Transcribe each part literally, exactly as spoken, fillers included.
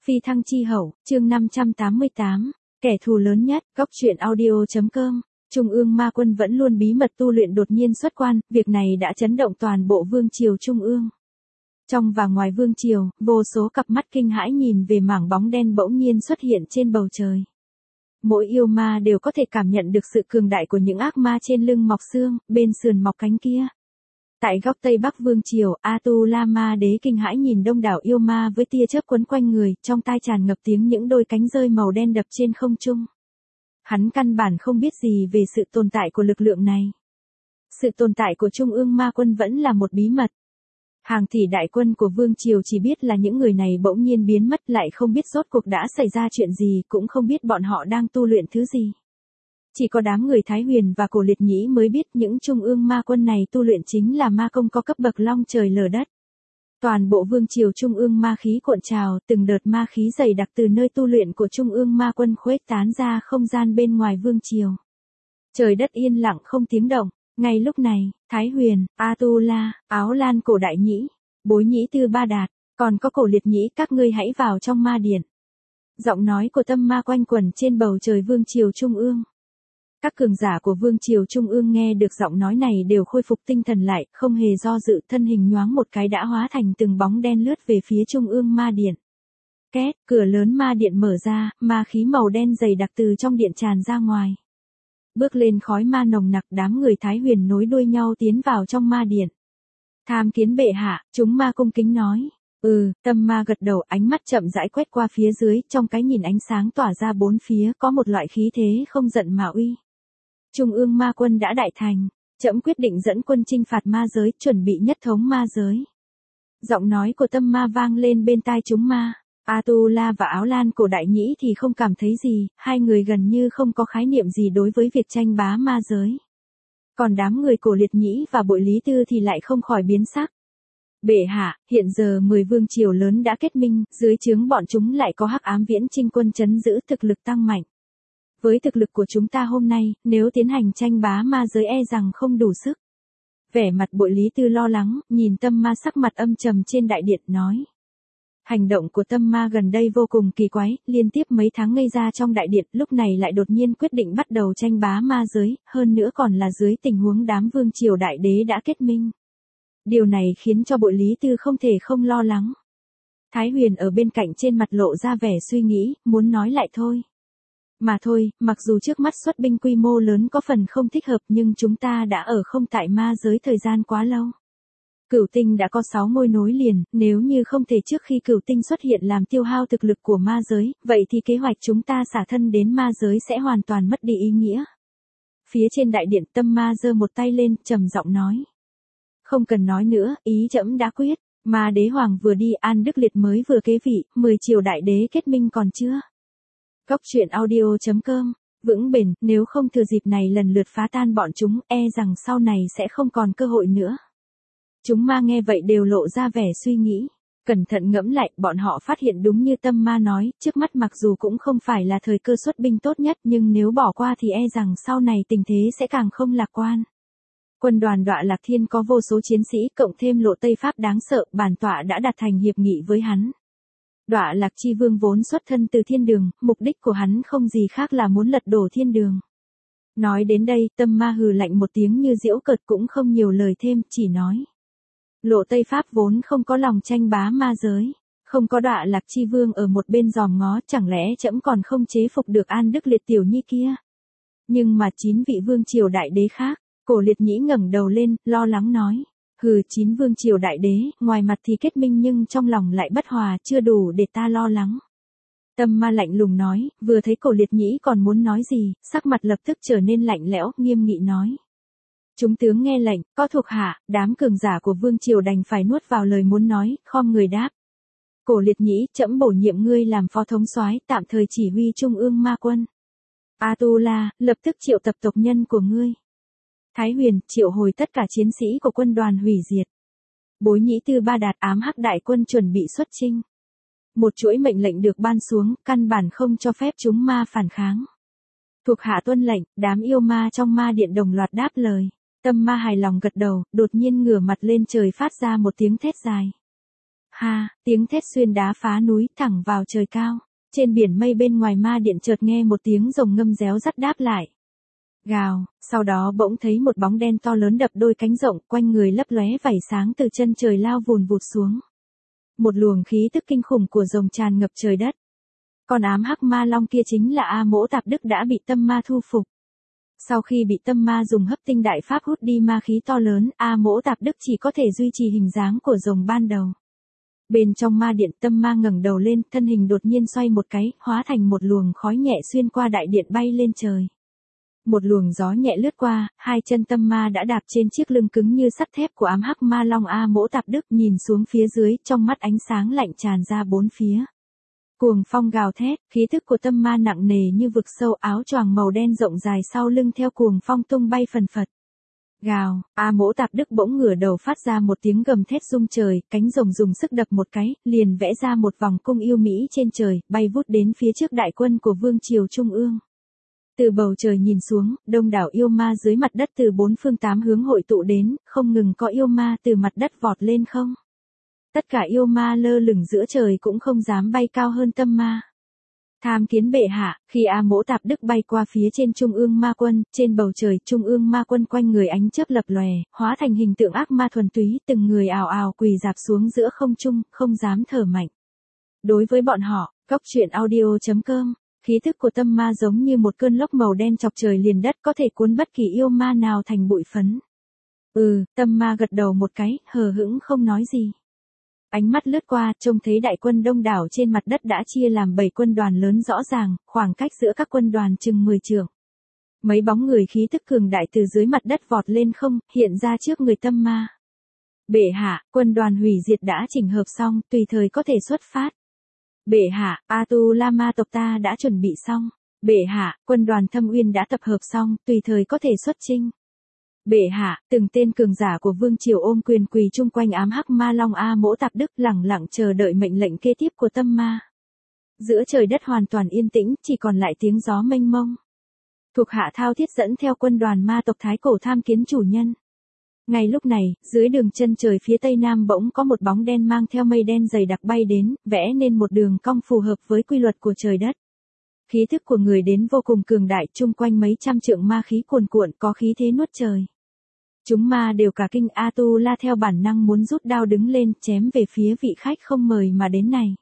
Phi thăng chi hậu, chương năm trăm tám mươi tám, kẻ thù lớn nhất, góc truyện audio.com. Trung ương ma quân vẫn luôn bí mật tu luyện đột nhiên xuất quan, việc này đã chấn động toàn bộ vương triều Trung ương. Trong và ngoài vương triều, vô số cặp mắt kinh hãi nhìn về mảng bóng đen bỗng nhiên xuất hiện trên bầu trời. Mỗi yêu ma đều có thể cảm nhận được sự cường đại của những ác ma trên lưng mọc xương, bên sườn mọc cánh kia. Tại góc Tây Bắc Vương Triều, Atula Ma Đế kinh hãi nhìn đông đảo yêu ma với tia chớp quấn quanh người, trong tai tràn ngập tiếng những đôi cánh rơi màu đen đập trên không trung. Hắn căn bản không biết gì về sự tồn tại của lực lượng này. Sự tồn tại của Trung ương ma quân vẫn là một bí mật. Hàng tỷ đại quân của Vương Triều chỉ biết là những người này bỗng nhiên biến mất, lại không biết rốt cuộc đã xảy ra chuyện gì, cũng không biết bọn họ đang tu luyện thứ gì. Chỉ có đám người Thái Huyền và Cổ Liệt Nhĩ mới biết những Trung ương ma quân này tu luyện chính là ma công có cấp bậc long trời lở đất. Toàn bộ Vương Triều Trung ương ma khí cuộn trào, từng đợt ma khí dày đặc từ nơi tu luyện của Trung ương ma quân khuếch tán ra không gian bên ngoài Vương Triều. Trời đất yên lặng không tiếng động. Ngay lúc này, Thái Huyền, Atula, Áo Lan Cổ Đại Nhĩ, Bối Nhĩ Tư Ba Đạt, còn có Cổ Liệt Nhĩ, các ngươi hãy vào trong ma điện. Giọng nói của Tâm Ma quanh quẩn trên bầu trời Vương Triều Trung ương. Các cường giả của Vương Triều Trung ương nghe được giọng nói này đều khôi phục tinh thần lại, không hề do dự, thân hình nhoáng một cái đã hóa thành từng bóng đen lướt về phía Trung ương ma điện. Két, cửa lớn ma điện mở ra, ma khí màu đen dày đặc từ trong điện tràn ra ngoài. Bước lên khói ma nồng nặc, đám người Thái Huyền nối đuôi nhau tiến vào trong ma điện. Tham kiến bệ hạ, chúng ma cung kính nói. Ừ, Tâm Ma gật đầu, ánh mắt chậm rãi quét qua phía dưới, trong cái nhìn ánh sáng tỏa ra bốn phía, có một loại khí thế không giận mà uy. Trung ương ma quân đã đại thành, trẫm quyết định dẫn quân chinh phạt ma giới, chuẩn bị nhất thống ma giới. Giọng nói của Tâm Ma vang lên bên tai chúng ma. Atula và Áo Lan Cổ Đại Nhĩ thì không cảm thấy gì, hai người gần như không có khái niệm gì đối với việc tranh bá ma giới. Còn đám người Cổ Liệt Nhĩ và Bội Lý Tư thì lại không khỏi biến sắc. Bệ hạ, hiện giờ mười vương triều lớn đã kết minh, dưới trướng bọn chúng lại có Hắc Ám Viễn Chinh quân trấn giữ, thực lực tăng mạnh. Với thực lực của chúng ta hôm nay, nếu tiến hành tranh bá ma giới e rằng không đủ sức. Vẻ mặt Bội Lý Tư lo lắng, nhìn Tâm Ma sắc mặt âm trầm trên đại điện nói. Hành động của Tâm Ma gần đây vô cùng kỳ quái, liên tiếp mấy tháng ngây ra trong đại điện, lúc này lại đột nhiên quyết định bắt đầu tranh bá ma giới, hơn nữa còn là dưới tình huống đám vương triều đại đế đã kết minh. Điều này khiến cho Bội Lý Tư không thể không lo lắng. Thái Huyền ở bên cạnh trên mặt lộ ra vẻ suy nghĩ, muốn nói lại thôi. Mà thôi, mặc dù trước mắt xuất binh quy mô lớn có phần không thích hợp, nhưng chúng ta đã ở không tại ma giới thời gian quá lâu. Cửu tinh đã có sáu ngôi nối liền, nếu như không thể trước khi cửu tinh xuất hiện làm tiêu hao thực lực của ma giới, vậy thì kế hoạch chúng ta xả thân đến ma giới sẽ hoàn toàn mất đi ý nghĩa. Phía trên đại điện Tâm Ma giơ một tay lên, trầm giọng nói. Không cần nói nữa, ý trẫm đã quyết, Ma Đế Hoàng vừa đi, An Đức Liệt mới vừa kế vị, mười triều đại đế kết minh còn chưa. Góc truyện audio.com, vững bền, nếu không thừa dịp này lần lượt phá tan bọn chúng, e rằng sau này sẽ không còn cơ hội nữa. Chúng ma nghe vậy đều lộ ra vẻ suy nghĩ. Cẩn thận ngẫm lại, bọn họ phát hiện đúng như Tâm Ma nói, trước mắt mặc dù cũng không phải là thời cơ xuất binh tốt nhất, nhưng nếu bỏ qua thì e rằng sau này tình thế sẽ càng không lạc quan. Quân đoàn Đọa Lạc Thiên có vô số chiến sĩ, cộng thêm Lộ Tây Pháp đáng sợ, bản tọa đã đạt thành hiệp nghị với hắn. Đọa Lạc Chi Vương vốn xuất thân từ thiên đường, mục đích của hắn không gì khác là muốn lật đổ thiên đường. Nói đến đây, Tâm Ma hừ lạnh một tiếng như giễu cợt, cũng không nhiều lời thêm, chỉ nói. Lộ Tây Pháp vốn không có lòng tranh bá ma giới, không có Đọa Lạc Chi Vương ở một bên giòm ngó, chẳng lẽ trẫm còn không chế phục được An Đức Liệt tiểu nhi kia. Nhưng mà chín vị vương triều đại đế khác, Cổ Liệt Nhĩ ngẩng đầu lên, lo lắng nói. Hừ, chín vương triều đại đế, ngoài mặt thì kết minh nhưng trong lòng lại bất hòa, chưa đủ để ta lo lắng. Tâm Ma lạnh lùng nói, vừa thấy Cổ Liệt Nhĩ còn muốn nói gì, sắc mặt lập tức trở nên lạnh lẽo, nghiêm nghị nói. Chúng tướng nghe lệnh, có thuộc hạ, đám cường giả của vương triều đành phải nuốt vào lời muốn nói, khom người đáp. Cổ Liệt Nhĩ, trẫm bổ nhiệm ngươi làm phó thống soái, tạm thời chỉ huy trung ương ma quân. Atula, lập tức triệu tập tộc nhân của ngươi. Thái Huyền, triệu hồi tất cả chiến sĩ của quân đoàn hủy diệt. Bối Nhĩ Tư Ba Đạt, ám hắc đại quân chuẩn bị xuất chinh. Một chuỗi mệnh lệnh được ban xuống, căn bản không cho phép chúng ma phản kháng. Thuộc hạ tuân lệnh, đám yêu ma trong ma điện đồng loạt đáp lời. Tâm Ma hài lòng gật đầu, đột nhiên ngửa mặt lên trời phát ra một tiếng thét dài. Ha, tiếng thét xuyên đá phá núi thẳng vào trời cao. Trên biển mây bên ngoài ma điện chợt nghe một tiếng rồng ngâm réo rắt đáp lại. Gào, sau đó bỗng thấy một bóng đen to lớn đập đôi cánh rộng quanh người lấp lóe vảy sáng từ chân trời lao vùn vụt xuống. Một luồng khí tức kinh khủng của rồng tràn ngập trời đất. Con ám hắc ma long kia chính là A Mỗ Tạp Đức đã bị tâm ma thu phục. Sau khi bị tâm ma dùng hấp tinh đại pháp hút đi ma khí to lớn, A Mỗ Tạp Đức chỉ có thể duy trì hình dáng của rồng ban đầu. Bên trong ma điện tâm ma ngẩng đầu lên, thân hình đột nhiên xoay một cái, hóa thành một luồng khói nhẹ xuyên qua đại điện bay lên trời. Một luồng gió nhẹ lướt qua, hai chân tâm ma đã đạp trên chiếc lưng cứng như sắt thép của ám hắc ma long A Mỗ Tạp Đức, nhìn xuống phía dưới, trong mắt ánh sáng lạnh tràn ra bốn phía. Cuồng phong gào thét, khí thức của tâm ma nặng nề như vực sâu, áo choàng màu đen rộng dài sau lưng theo cuồng phong tung bay phần phật. Gào, A Mỗ Tạp Đức bỗng ngửa đầu phát ra một tiếng gầm thét rung trời, cánh rồng dùng sức đập một cái, liền vẽ ra một vòng cung yêu mỹ trên trời, bay vút đến phía trước đại quân của vương triều trung ương. Từ bầu trời nhìn xuống, đông đảo yêu ma dưới mặt đất từ bốn phương tám hướng hội tụ đến, không ngừng có yêu ma từ mặt đất vọt lên không. Tất cả yêu ma lơ lửng giữa trời cũng không dám bay cao hơn tâm ma. Tham kiến bệ hạ, khi A Mỗ Tạp Đức bay qua phía trên trung ương ma quân, trên bầu trời trung ương ma quân quanh người ánh chớp lập lòe, hóa thành hình tượng ác ma thuần túy, từng người ào ào quỳ rạp xuống giữa không trung, không dám thở mạnh. Đối với bọn họ, Cốc Truyện Audio chấm com, khí thức của tâm ma giống như một cơn lốc màu đen chọc trời liền đất, có thể cuốn bất kỳ yêu ma nào thành bụi phấn. Ừ, tâm ma gật đầu một cái, hờ hững không nói gì. Ánh mắt lướt qua, trông thấy đại quân đông đảo trên mặt đất đã chia làm bảy quân đoàn lớn rõ ràng, khoảng cách giữa các quân đoàn chừng mười trượng. Mấy bóng người khí tức cường đại từ dưới mặt đất vọt lên không, hiện ra trước người tâm ma. Bệ hạ, quân đoàn hủy diệt đã chỉnh hợp xong, tùy thời có thể xuất phát. Bệ hạ, Atula ma tộc ta đã chuẩn bị xong. Bệ hạ, quân đoàn Thâm Uyên đã tập hợp xong, tùy thời có thể xuất chinh. Bệ hạ, từng tên cường giả của vương triều ôm quyền quỳ chung quanh ám hắc ma long A Mỗ Tạp Đức, lẳng lặng chờ đợi mệnh lệnh kế tiếp của tâm ma. Giữa trời đất hoàn toàn yên tĩnh, chỉ còn lại tiếng gió mênh mông. Thuộc hạ Thao Thiết dẫn theo quân đoàn ma tộc Thái Cổ tham kiến chủ nhân. Ngay lúc này, dưới đường chân trời phía tây nam bỗng có một bóng đen mang theo mây đen dày đặc bay đến, vẽ nên một đường cong phù hợp với quy luật của trời đất. Khí thức của người đến vô cùng cường đại, chung quanh mấy trăm trượng ma khí cuồn cuộn, có khí thế nuốt trời. Chúng ma đều cả kinh. Atula theo bản năng muốn rút đao đứng lên, chém về phía vị khách không mời mà đến này.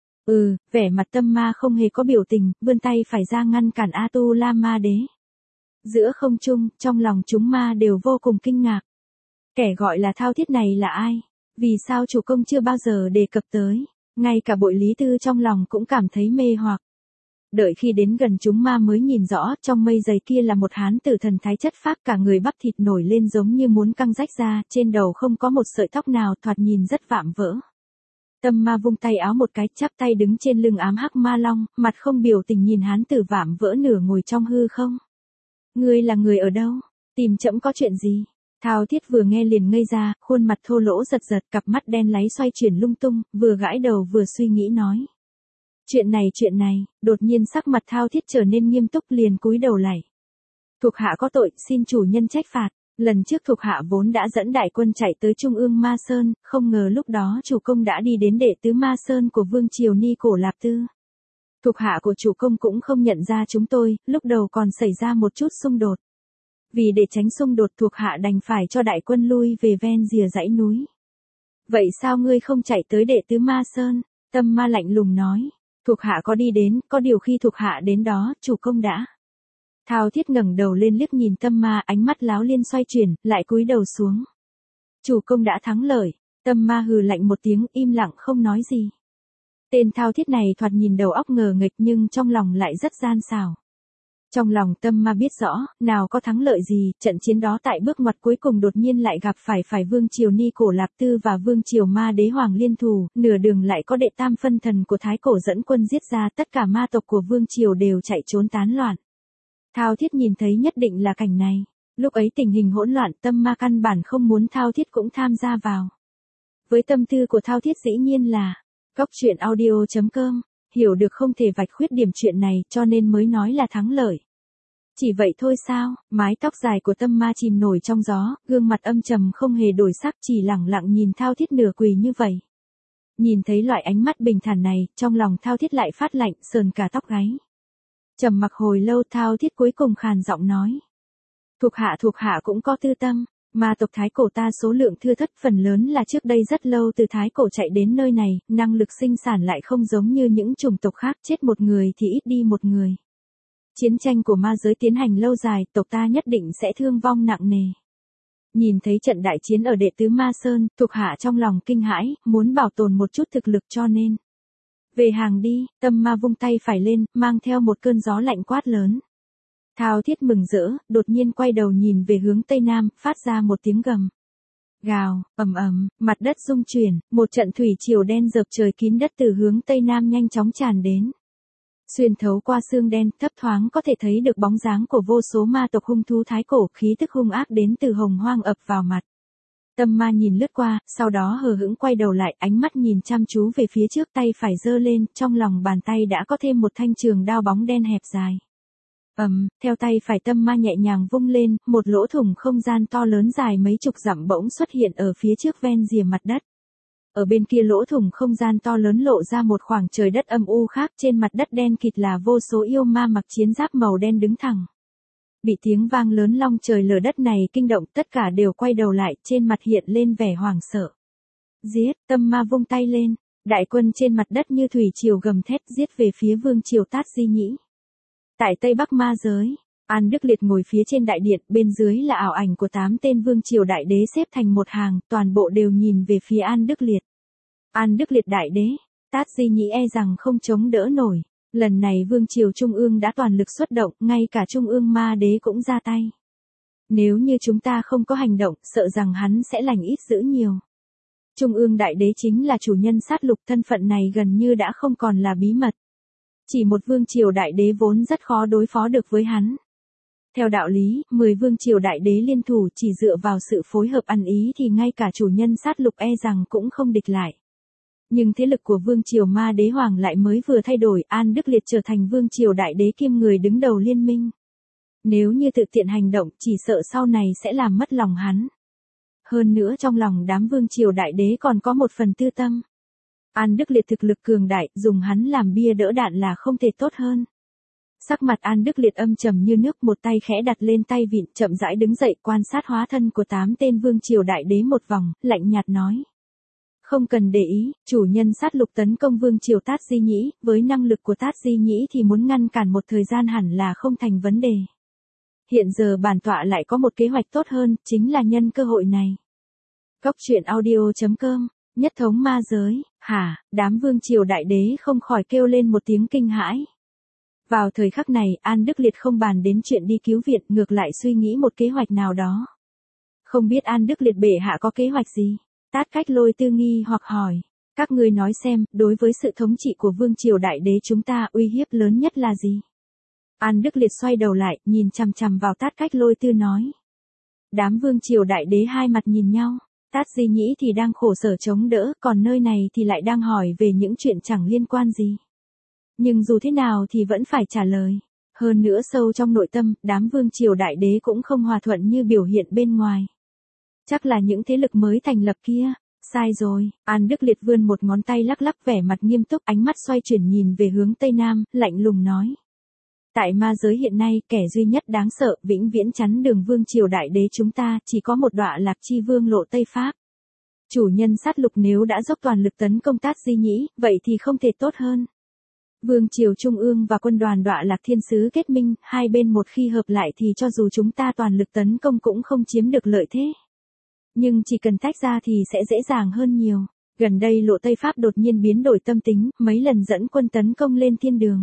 Ừ, vẻ mặt tâm ma không hề có biểu tình, vươn tay phải ra ngăn cản Atula ma đế. Giữa không trung, trong lòng chúng ma đều vô cùng kinh ngạc. Kẻ gọi là Thao Thiết này là ai? Vì sao chủ công chưa bao giờ đề cập tới? Ngay cả Bội Lý Tư trong lòng cũng cảm thấy mê hoặc. Đợi khi đến gần chúng ma mới nhìn rõ, trong mây dày kia là một hán tử thần thái chất phác, cả người bắp thịt nổi lên giống như muốn căng rách ra, trên đầu không có một sợi tóc nào, thoạt nhìn rất vạm vỡ. Tâm ma vung tay áo một cái, chắp tay đứng trên lưng ám hắc ma long, mặt không biểu tình nhìn hán tử vạm vỡ nửa ngồi trong hư không. Ngươi là người ở đâu? Tìm trẫm có chuyện gì? Thao Thiết vừa nghe liền ngây ra, khuôn mặt thô lỗ giật giật, cặp mắt đen láy xoay chuyển lung tung, vừa gãi đầu vừa suy nghĩ nói. Chuyện này chuyện này, đột nhiên sắc mặt Thao Thiết trở nên nghiêm túc, liền cúi đầu lạy. Thuộc hạ có tội, xin chủ nhân trách phạt. Lần trước thuộc hạ vốn đã dẫn đại quân chạy tới Trung ương Ma Sơn, không ngờ lúc đó chủ công đã đi đến đệ tứ Ma Sơn của vương triều Ni Cổ Lạp Tư. Thuộc hạ của chủ công cũng không nhận ra chúng tôi, lúc đầu còn xảy ra một chút xung đột. Vì để tránh xung đột, thuộc hạ đành phải cho đại quân lui về ven rìa dãy núi. Vậy sao ngươi không chạy tới đệ tứ Ma Sơn? Tâm ma lạnh lùng nói. Thuộc hạ có đi đến, có điều khi thuộc hạ đến đó, chủ công đã. Thao Thiết ngẩng đầu lên liếc nhìn tâm ma, ánh mắt láo liên xoay chuyển, lại cúi đầu xuống. Chủ công đã thắng lợi. Tâm ma hừ lạnh một tiếng, im lặng không nói gì. Tên Thao Thiết này thoạt nhìn đầu óc ngờ nghệch nhưng trong lòng lại rất gian xảo. Trong lòng tâm ma biết rõ, nào có thắng lợi gì, trận chiến đó tại bước ngoặt cuối cùng đột nhiên lại gặp phải phải vương triều Ni Cổ Lạp Tư và vương triều ma đế hoàng liên thủ, nửa đường lại có đệ tam phân thần của Thái Cổ dẫn quân giết ra, tất cả ma tộc của vương triều đều chạy trốn tán loạn. Thao Thiết nhìn thấy nhất định là cảnh này. Lúc ấy tình hình hỗn loạn, tâm ma căn bản không muốn Thao Thiết cũng tham gia vào. Với tâm tư của Thao Thiết dĩ nhiên là Cốc Truyện Audio chấm com, hiểu được không thể vạch khuyết điểm chuyện này cho nên mới nói là thắng lợi. Chỉ vậy thôi sao? Mái tóc dài của tâm ma chìm nổi trong gió, gương mặt âm trầm không hề đổi sắc, chỉ lẳng lặng nhìn Thao Thiết nửa quỳ như vậy. Nhìn thấy loại ánh mắt bình thản này, trong lòng Thao Thiết lại phát lạnh, sờn cả tóc gáy. Trầm mặc hồi lâu, Thao Thiết cuối cùng khàn giọng nói. Thuộc hạ thuộc hạ cũng có tư tâm, mà tộc Thái Cổ ta số lượng thưa thất, phần lớn là trước đây rất lâu từ Thái Cổ chạy đến nơi này, năng lực sinh sản lại không giống như những chủng tộc khác, chết một người thì ít đi một người. Chiến tranh của ma giới tiến hành lâu dài, tộc ta nhất định sẽ thương vong nặng nề. Nhìn thấy trận đại chiến ở đệ tứ Ma Sơn, thuộc hạ trong lòng kinh hãi, muốn bảo tồn một chút thực lực cho nên. Về hàng đi, Tâm Ma vung tay phải lên, mang theo một cơn gió lạnh quát lớn. Thao Thiết mừng rỡ, đột nhiên quay đầu nhìn về hướng Tây Nam, phát ra một tiếng gầm. Gào, ầm ầm, mặt đất rung chuyển, một trận thủy triều đen dợp trời kín đất từ hướng Tây Nam nhanh chóng tràn đến. Xuyên thấu qua xương đen, thấp thoáng có thể thấy được bóng dáng của vô số ma tộc hung thú Thái Cổ, khí tức hung ác đến từ hồng hoang ập vào mặt. Tâm Ma nhìn lướt qua, sau đó hờ hững quay đầu lại, ánh mắt nhìn chăm chú về phía trước, tay phải giơ lên, trong lòng bàn tay đã có thêm một thanh trường đao bóng đen hẹp dài. Ầm, um, theo tay phải Tâm Ma nhẹ nhàng vung lên, một lỗ thủng không gian to lớn dài mấy chục dặm bỗng xuất hiện ở phía trước ven rìa mặt đất. Ở bên kia lỗ thủng không gian to lớn lộ ra một khoảng trời đất âm u khác, trên mặt đất đen kịt là vô số yêu ma mặc chiến giáp màu đen đứng thẳng. Bị tiếng vang lớn long trời lở đất này kinh động, tất cả đều quay đầu lại, trên mặt hiện lên vẻ hoảng sợ. Giết, Tâm Ma vung tay lên, đại quân trên mặt đất như thủy triều gầm thét giết về phía vương triều Tát Di Nhĩ. Tại Tây Bắc ma giới, An Đức Liệt ngồi phía trên đại điện, bên dưới là ảo ảnh của tám tên vương triều đại đế xếp thành một hàng, toàn bộ đều nhìn về phía An Đức Liệt. An Đức Liệt đại đế, Tát Di Nhĩ e rằng không chống đỡ nổi, lần này vương triều Trung ương đã toàn lực xuất động, ngay cả Trung ương ma đế cũng ra tay. Nếu như chúng ta không có hành động, sợ rằng hắn sẽ lành ít dữ nhiều. Trung ương đại đế chính là chủ nhân sát lục, thân phận này gần như đã không còn là bí mật. Chỉ một vương triều đại đế vốn rất khó đối phó được với hắn. Theo đạo lý, mười vương triều đại đế liên thủ chỉ dựa vào sự phối hợp ăn ý thì ngay cả chủ nhân sát lục e rằng cũng không địch lại. Nhưng thế lực của vương triều ma đế hoàng lại mới vừa thay đổi, An Đức Liệt trở thành vương triều đại đế kiêm người đứng đầu liên minh. Nếu như tự tiện hành động, chỉ sợ sau này sẽ làm mất lòng hắn. Hơn nữa trong lòng đám vương triều đại đế còn có một phần tư tâm. An Đức Liệt thực lực cường đại, dùng hắn làm bia đỡ đạn là không thể tốt hơn. Sắc mặt An Đức Liệt âm trầm như nước, một tay khẽ đặt lên tay vịn, chậm rãi đứng dậy, quan sát hóa thân của tám tên vương triều đại đế một vòng, lạnh nhạt nói. Không cần để ý, chủ nhân sát lục tấn công vương triều Tát Di Nhĩ, với năng lực của Tát Di Nhĩ thì muốn ngăn cản một thời gian hẳn là không thành vấn đề. Hiện giờ bản tọa lại có một kế hoạch tốt hơn, chính là nhân cơ hội này. Cốc truyện audio chấm com, nhất thống ma giới, hả, đám vương triều đại đế không khỏi kêu lên một tiếng kinh hãi. Vào thời khắc này, An Đức Liệt không bàn đến chuyện đi cứu viện, ngược lại suy nghĩ một kế hoạch nào đó. Không biết An Đức Liệt bệ hạ có kế hoạch gì? Tát Cách Lôi tư nghi hoặc hỏi. Các ngươi nói xem, đối với sự thống trị của vương triều đại đế chúng ta uy hiếp lớn nhất là gì? An Đức Liệt xoay đầu lại, nhìn chằm chằm vào Tát Cách Lôi tư nói. Đám vương triều đại đế hai mặt nhìn nhau. Tát Di Nhĩ thì đang khổ sở chống đỡ, còn nơi này thì lại đang hỏi về những chuyện chẳng liên quan gì. Nhưng dù thế nào thì vẫn phải trả lời. Hơn nữa sâu trong nội tâm, đám vương triều đại đế cũng không hòa thuận như biểu hiện bên ngoài. Chắc là những thế lực mới thành lập kia. Sai rồi, An Đức Liệt vươn một ngón tay lắc lắc, vẻ mặt nghiêm túc, ánh mắt xoay chuyển nhìn về hướng Tây Nam, lạnh lùng nói. Tại ma giới hiện nay, kẻ duy nhất đáng sợ, vĩnh viễn chắn đường vương triều đại đế chúng ta, chỉ có một đọa lạc chi vương Lộ Tây Pháp. Chủ nhân sát lục nếu đã dốc toàn lực tấn công Tát Di Nhĩ, vậy thì không thể tốt hơn. Vương triều Trung ương và quân đoàn đọa lạc thiên sứ kết minh, hai bên một khi hợp lại thì cho dù chúng ta toàn lực tấn công cũng không chiếm được lợi thế. Nhưng chỉ cần tách ra thì sẽ dễ dàng hơn nhiều. Gần đây Lộ Tây Pháp đột nhiên biến đổi tâm tính, mấy lần dẫn quân tấn công lên thiên đường.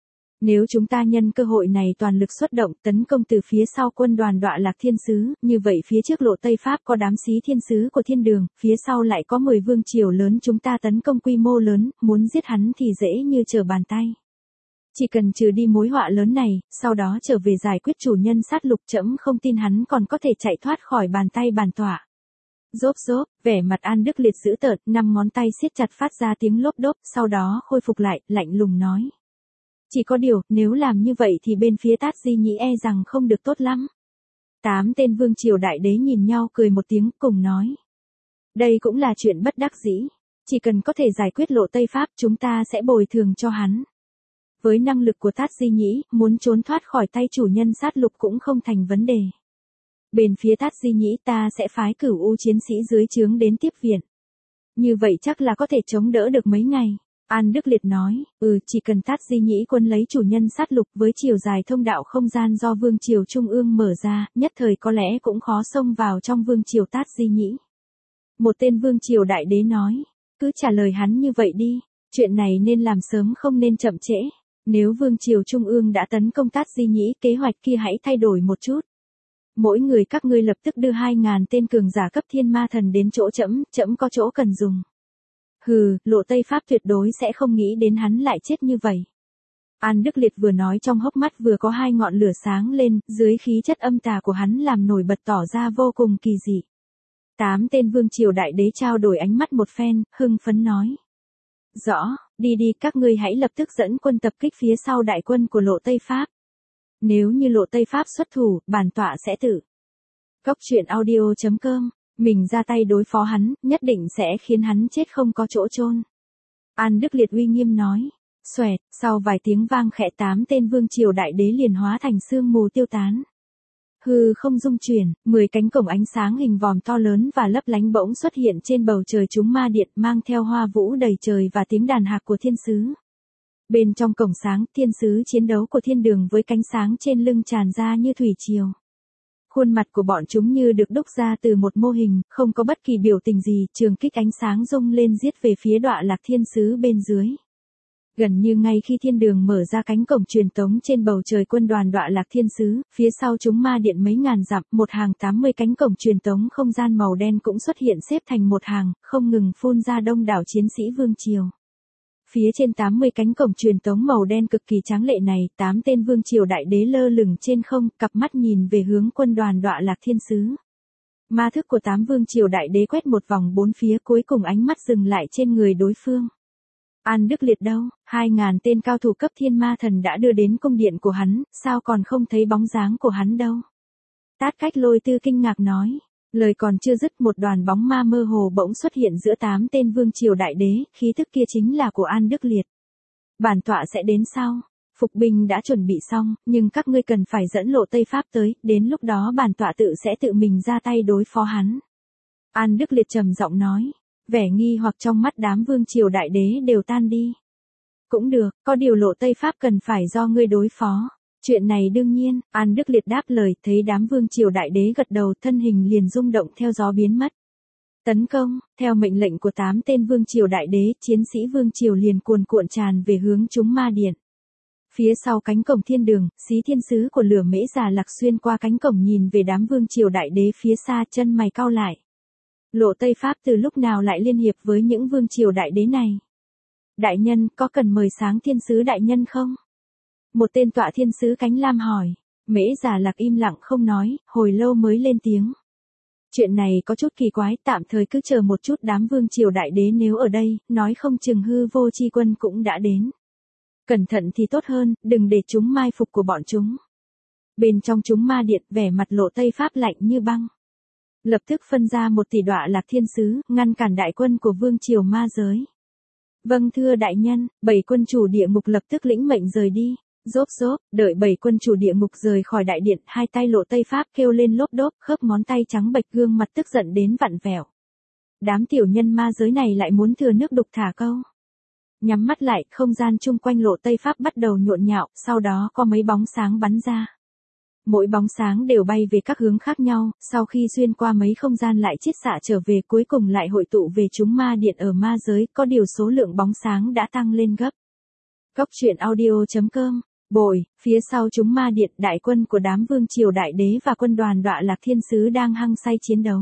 Nếu chúng ta nhân cơ hội này toàn lực xuất động tấn công từ phía sau quân đoàn đọa lạc thiên sứ, như vậy phía trước Lộ Tây Pháp có đám xí thiên sứ của thiên đường, phía sau lại có mười vương triều lớn, chúng ta tấn công quy mô lớn, muốn giết hắn thì dễ như trở bàn tay. Chỉ cần trừ đi mối họa lớn này, sau đó trở về giải quyết chủ nhân sát lục, trẫm không tin hắn còn có thể chạy thoát khỏi bàn tay bản tọa. Rốp rốp, vẻ mặt An Đức Liệt dữ tợn, năm ngón tay siết chặt phát ra tiếng lốp đốp, sau đó khôi phục lại, lạnh lùng nói. Chỉ có điều, nếu làm như vậy thì bên phía Tát Di Nhĩ e rằng không được tốt lắm. Tám tên vương triều đại đế nhìn nhau cười một tiếng, cùng nói. Đây cũng là chuyện bất đắc dĩ. chỉ cần có thể giải quyết Lộ Tây Pháp chúng ta sẽ bồi thường cho hắn. Với năng lực của Tát Di Nhĩ, muốn trốn thoát khỏi tay chủ nhân sát lục cũng không thành vấn đề. Bên phía Tát Di Nhĩ ta sẽ phái cửu u chiến sĩ dưới trướng đến tiếp viện. Như vậy chắc là có thể chống đỡ được mấy ngày. An Đức Liệt nói, ừ chỉ cần Tát Di Nhĩ quân lấy chủ nhân sát lục với chiều dài thông đạo không gian do Vương Triều Trung ương mở ra, nhất thời có lẽ cũng khó xông vào trong Vương Triều Tát Di Nhĩ. Một tên Vương Triều Đại Đế nói, cứ trả lời hắn như vậy đi, chuyện này nên làm sớm không nên chậm trễ. Nếu Vương Triều Trung ương đã tấn công Tát Di Nhĩ, kế hoạch kia hãy thay đổi một chút. Mỗi người các ngươi lập tức đưa hai ngàn tên cường giả cấp thiên ma thần đến chỗ trẫm, trẫm có chỗ cần dùng. Hừ, Lộ Tây Pháp tuyệt đối sẽ không nghĩ đến hắn lại chết như vậy. An Đức Liệt vừa nói trong hốc mắt vừa có hai ngọn lửa sáng lên, dưới khí chất âm tà của hắn làm nổi bật tỏ ra vô cùng kỳ dị. Tám tên Vương Triều Đại Đế trao đổi ánh mắt một phen, hưng phấn nói. Rõ, đi đi các ngươi hãy lập tức dẫn quân tập kích phía sau đại quân của Lộ Tây Pháp. Nếu như Lộ Tây Pháp xuất thủ, bản tọa sẽ tự. Góc truyện audio chấm com, mình ra tay đối phó hắn, nhất định sẽ khiến hắn chết không có chỗ chôn. An Đức Liệt uy nghiêm nói. Xoẹt, sau vài tiếng vang khẽ tám tên Vương Triều Đại Đế liền hóa thành sương mù tiêu tán. Hư không dung chuyển, mười cánh cổng ánh sáng hình vòm to lớn và lấp lánh bỗng xuất hiện trên bầu trời chúng ma điện mang theo hoa vũ đầy trời và tiếng đàn hạc của thiên sứ. Bên trong cổng sáng, thiên sứ chiến đấu của thiên đường với cánh sáng trên lưng tràn ra như thủy triều. Khuôn mặt của bọn chúng như được đúc ra từ một mô hình, không có bất kỳ biểu tình gì, trường kích ánh sáng rung lên giết về phía Đọa Lạc thiên sứ bên dưới. Gần như ngay khi thiên đường mở ra cánh cổng truyền tống trên bầu trời quân đoàn Đọa Lạc thiên sứ, phía sau chúng ma điện mấy ngàn dặm, một hàng tám mươi cánh cổng truyền tống không gian màu đen cũng xuất hiện xếp thành một hàng, không ngừng phun ra đông đảo chiến sĩ vương triều. Phía trên tám mươi cánh cổng truyền tống màu đen cực kỳ tráng lệ này, tám tên Vương Triều Đại Đế lơ lửng trên không, cặp mắt nhìn về hướng quân đoàn Đọa Lạc thiên sứ. Ma thức của tám Vương Triều Đại Đế quét một vòng bốn phía, cuối cùng ánh mắt dừng lại trên người đối phương. An Đức Liệt đâu, hai ngàn tên cao thủ cấp thiên ma thần đã đưa đến cung điện của hắn, sao còn không thấy bóng dáng của hắn đâu? Tát Cách Lôi Tư kinh ngạc nói. Lời còn chưa dứt một đoàn bóng ma mơ hồ bỗng xuất hiện giữa tám tên Vương Triều Đại Đế, khí thức kia chính là của An Đức Liệt. Bản tọa sẽ đến sau. Phục binh đã chuẩn bị xong, nhưng các ngươi cần phải dẫn Lộ Tây Pháp tới, đến lúc đó bản tọa tự sẽ tự mình ra tay đối phó hắn. An Đức Liệt trầm giọng nói, vẻ nghi hoặc trong mắt đám Vương Triều Đại Đế đều tan đi. Cũng được, có điều Lộ Tây Pháp cần phải do ngươi đối phó. Chuyện này đương nhiên, An Đức Liệt đáp lời, thấy đám Vương Triều Đại Đế gật đầu, thân hình liền rung động theo gió biến mất. Tấn công, theo mệnh lệnh của tám tên Vương Triều Đại Đế, chiến sĩ Vương Triều liền cuồn cuộn tràn về hướng chúng ma điện. Phía sau cánh cổng thiên đường, Xí Thiên Sứ của Lửa Mễ Già Lạc xuyên qua cánh cổng nhìn về đám Vương Triều Đại Đế phía xa, chân mày cau lại. Lộ Tây Pháp từ lúc nào lại liên hiệp với những Vương Triều Đại Đế này? Đại nhân, có cần mời Sáng Thiên Sứ Đại Nhân không? Một tên tọa thiên sứ cánh lam hỏi. Mễ Già Lạc im lặng không nói, hồi lâu mới lên tiếng. Chuyện này có chút kỳ quái, tạm thời cứ chờ một chút, đám Vương Triều Đại Đế nếu ở đây, nói không chừng hư vô chi quân cũng đã đến. Cẩn thận thì tốt hơn, đừng để chúng mai phục của bọn chúng. Bên trong chúng ma điện, vẻ mặt Lộ Tây Pháp lạnh như băng. Lập tức phân ra một tỷ Đọa Lạc thiên sứ, ngăn cản đại quân của Vương Triều ma giới. Vâng thưa đại nhân, bảy quân chủ địa ngục lập tức lĩnh mệnh rời đi. Rốp rốp, đợi bảy quân chủ địa ngục rời khỏi đại điện, hai tay Lộ Tây Pháp kêu lên lốp đốp, khớp ngón tay trắng bệch, gương mặt tức giận đến vặn vẹo. Đám tiểu nhân ma giới này lại muốn thừa nước đục thả câu. Nhắm mắt lại, không gian chung quanh Lộ Tây Pháp bắt đầu nhộn nhạo, sau đó có mấy bóng sáng bắn ra. Mỗi bóng sáng đều bay về các hướng khác nhau, sau khi xuyên qua mấy không gian lại chiết xạ trở về, cuối cùng lại hội tụ về chúng ma điện ở ma giới, có điều số lượng bóng sáng đã tăng lên gấp. Góc truyện audio chấm com. Bồi, phía sau chúng ma điện, đại quân của đám Vương Triều Đại Đế và quân đoàn Đọa Lạc thiên sứ đang hăng say chiến đấu.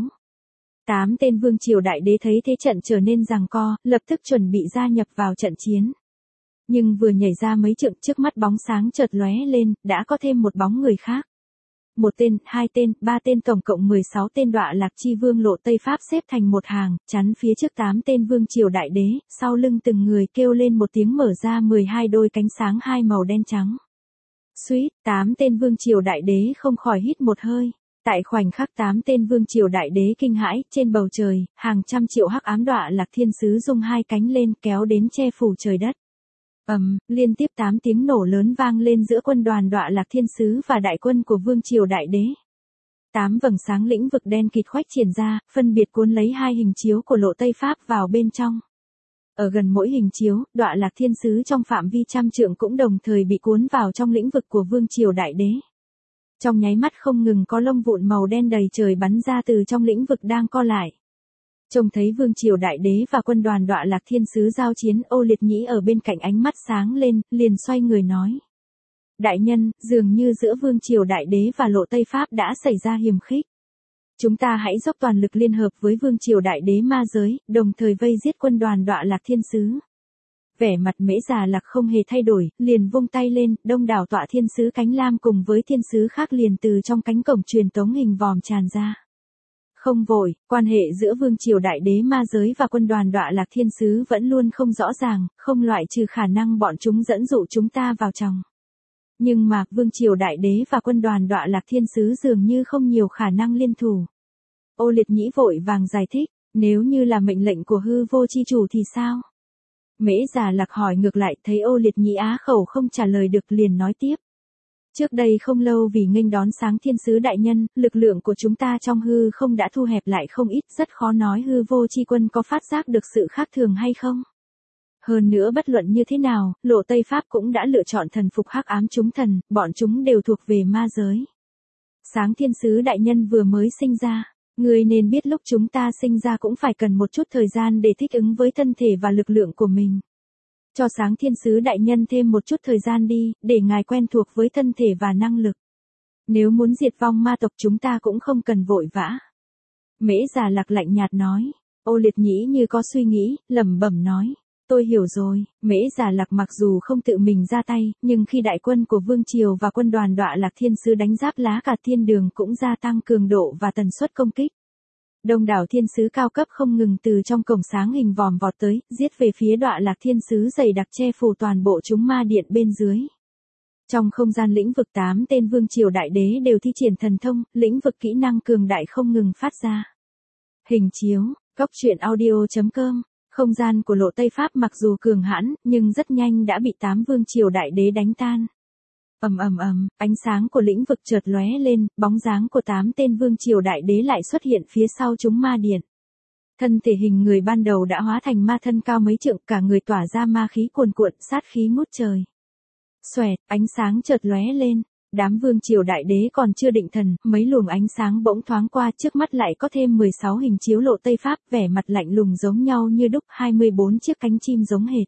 Tám tên Vương Triều Đại Đế thấy thế trận trở nên giằng co, lập tức chuẩn bị gia nhập vào trận chiến. Nhưng vừa nhảy ra mấy trượng, trước mắt bóng sáng chợt lóe lên, đã có thêm một bóng người khác. Một tên, hai tên, ba tên, tổng cộng mười sáu tên Đọa Lạc chi vương Lộ Tây Pháp xếp thành một hàng, chắn phía trước tám tên Vương Triều Đại Đế, sau lưng từng người kêu lên một tiếng mở ra mười hai đôi cánh sáng hai màu đen trắng. Suýt, tám tên Vương Triều Đại Đế không khỏi hít một hơi. Tại khoảnh khắc tám tên vương triều đại đế kinh hãi, trên bầu trời, hàng trăm triệu hắc ám đọa lạc thiên sứ rung hai cánh lên kéo đến che phủ trời đất. Ầm, liên tiếp tám tiếng nổ lớn vang lên giữa quân đoàn đọa lạc thiên sứ và đại quân của vương triều đại đế. Tám vầng sáng lĩnh vực đen kịt khoách triển ra, phân biệt cuốn lấy hai hình chiếu của lộ Tây Pháp vào bên trong. Ở gần mỗi hình chiếu, đọa lạc thiên sứ trong phạm vi trăm trượng cũng đồng thời bị cuốn vào trong lĩnh vực của vương triều đại đế. Trong nháy mắt không ngừng có lông vụn màu đen đầy trời bắn ra từ trong lĩnh vực đang co lại. Trông thấy vương triều đại đế và quân đoàn đọa lạc thiên sứ giao chiến, Ô Liệt Nhĩ ở bên cạnh ánh mắt sáng lên, liền xoay người nói. Đại nhân, dường như giữa vương triều đại đế và lộ Tây Pháp đã xảy ra hiềm khích. Chúng ta hãy dốc toàn lực liên hợp với vương triều đại đế ma giới, đồng thời vây giết quân đoàn đọa lạc thiên sứ. Vẻ mặt Mễ Già Lạc không hề thay đổi, liền vung tay lên, đông đảo tọa thiên sứ cánh lam cùng với thiên sứ khác liền từ trong cánh cổng truyền tống hình vòm tràn ra. Không vội, quan hệ giữa vương triều đại đế ma giới và quân đoàn đọa lạc thiên sứ vẫn luôn không rõ ràng, không loại trừ khả năng bọn chúng dẫn dụ chúng ta vào trong. Nhưng mà, vương triều đại đế và quân đoàn đọa lạc thiên sứ dường như không nhiều khả năng liên thủ. Ô Liệt Nhĩ vội vàng giải thích, nếu như là mệnh lệnh của hư vô chi chủ thì sao? Mễ Già Lạc hỏi ngược lại, thấy Ô Liệt Nhĩ á khẩu không trả lời được liền nói tiếp. Trước đây không lâu vì nghênh đón sáng thiên sứ đại nhân, lực lượng của chúng ta trong hư không đã thu hẹp lại không ít, rất khó nói hư vô chi quân có phát giác được sự khác thường hay không. Hơn nữa bất luận như thế nào, lộ Tây Pháp cũng đã lựa chọn thần phục hắc ám chúng thần, bọn chúng đều thuộc về ma giới. Sáng thiên sứ đại nhân vừa mới sinh ra, người nên biết lúc chúng ta sinh ra cũng phải cần một chút thời gian để thích ứng với thân thể và lực lượng của mình. Cho sáng thiên sứ đại nhân thêm một chút thời gian đi, để ngài quen thuộc với thân thể và năng lực. Nếu muốn diệt vong ma tộc chúng ta cũng không cần vội vã. Mễ Già Lạc lạnh nhạt nói. Ô Liệt Nhĩ như có suy nghĩ, lẩm bẩm nói. Tôi hiểu rồi, Mễ Già Lạc mặc dù không tự mình ra tay, nhưng khi đại quân của Vương Triều và quân đoàn đọa lạc thiên sứ đánh giáp lá cả thiên đường cũng gia tăng cường độ và tần suất công kích. Đông đảo thiên sứ cao cấp không ngừng từ trong cổng sáng hình vòm vọt tới, giết về phía đọa lạc thiên sứ dày đặc che phủ toàn bộ chúng ma điện bên dưới. Trong không gian lĩnh vực tám tên vương triều đại đế đều thi triển thần thông, lĩnh vực kỹ năng cường đại không ngừng phát ra. Hình chiếu, góc truyện audio chấm com. Không gian của lộ Tây Pháp mặc dù cường hãn, nhưng rất nhanh đã bị tám vương triều đại đế đánh tan. Ầm ầm ầm, ánh sáng của lĩnh vực chợt lóe lên, bóng dáng của tám tên vương triều đại đế lại xuất hiện phía sau chúng ma điện. Thân thể hình người ban đầu đã hóa thành ma thân cao mấy trượng, cả người tỏa ra ma khí cuồn cuộn, sát khí ngút trời. Xoẹt, ánh sáng chợt lóe lên. Đám vương triều đại đế còn chưa định thần, mấy luồng ánh sáng bỗng thoáng qua, trước mắt lại có thêm mười sáu hình chiếu lộ Tây Pháp, vẻ mặt lạnh lùng giống nhau như đúc, hai mươi bốn chiếc cánh chim giống hệt.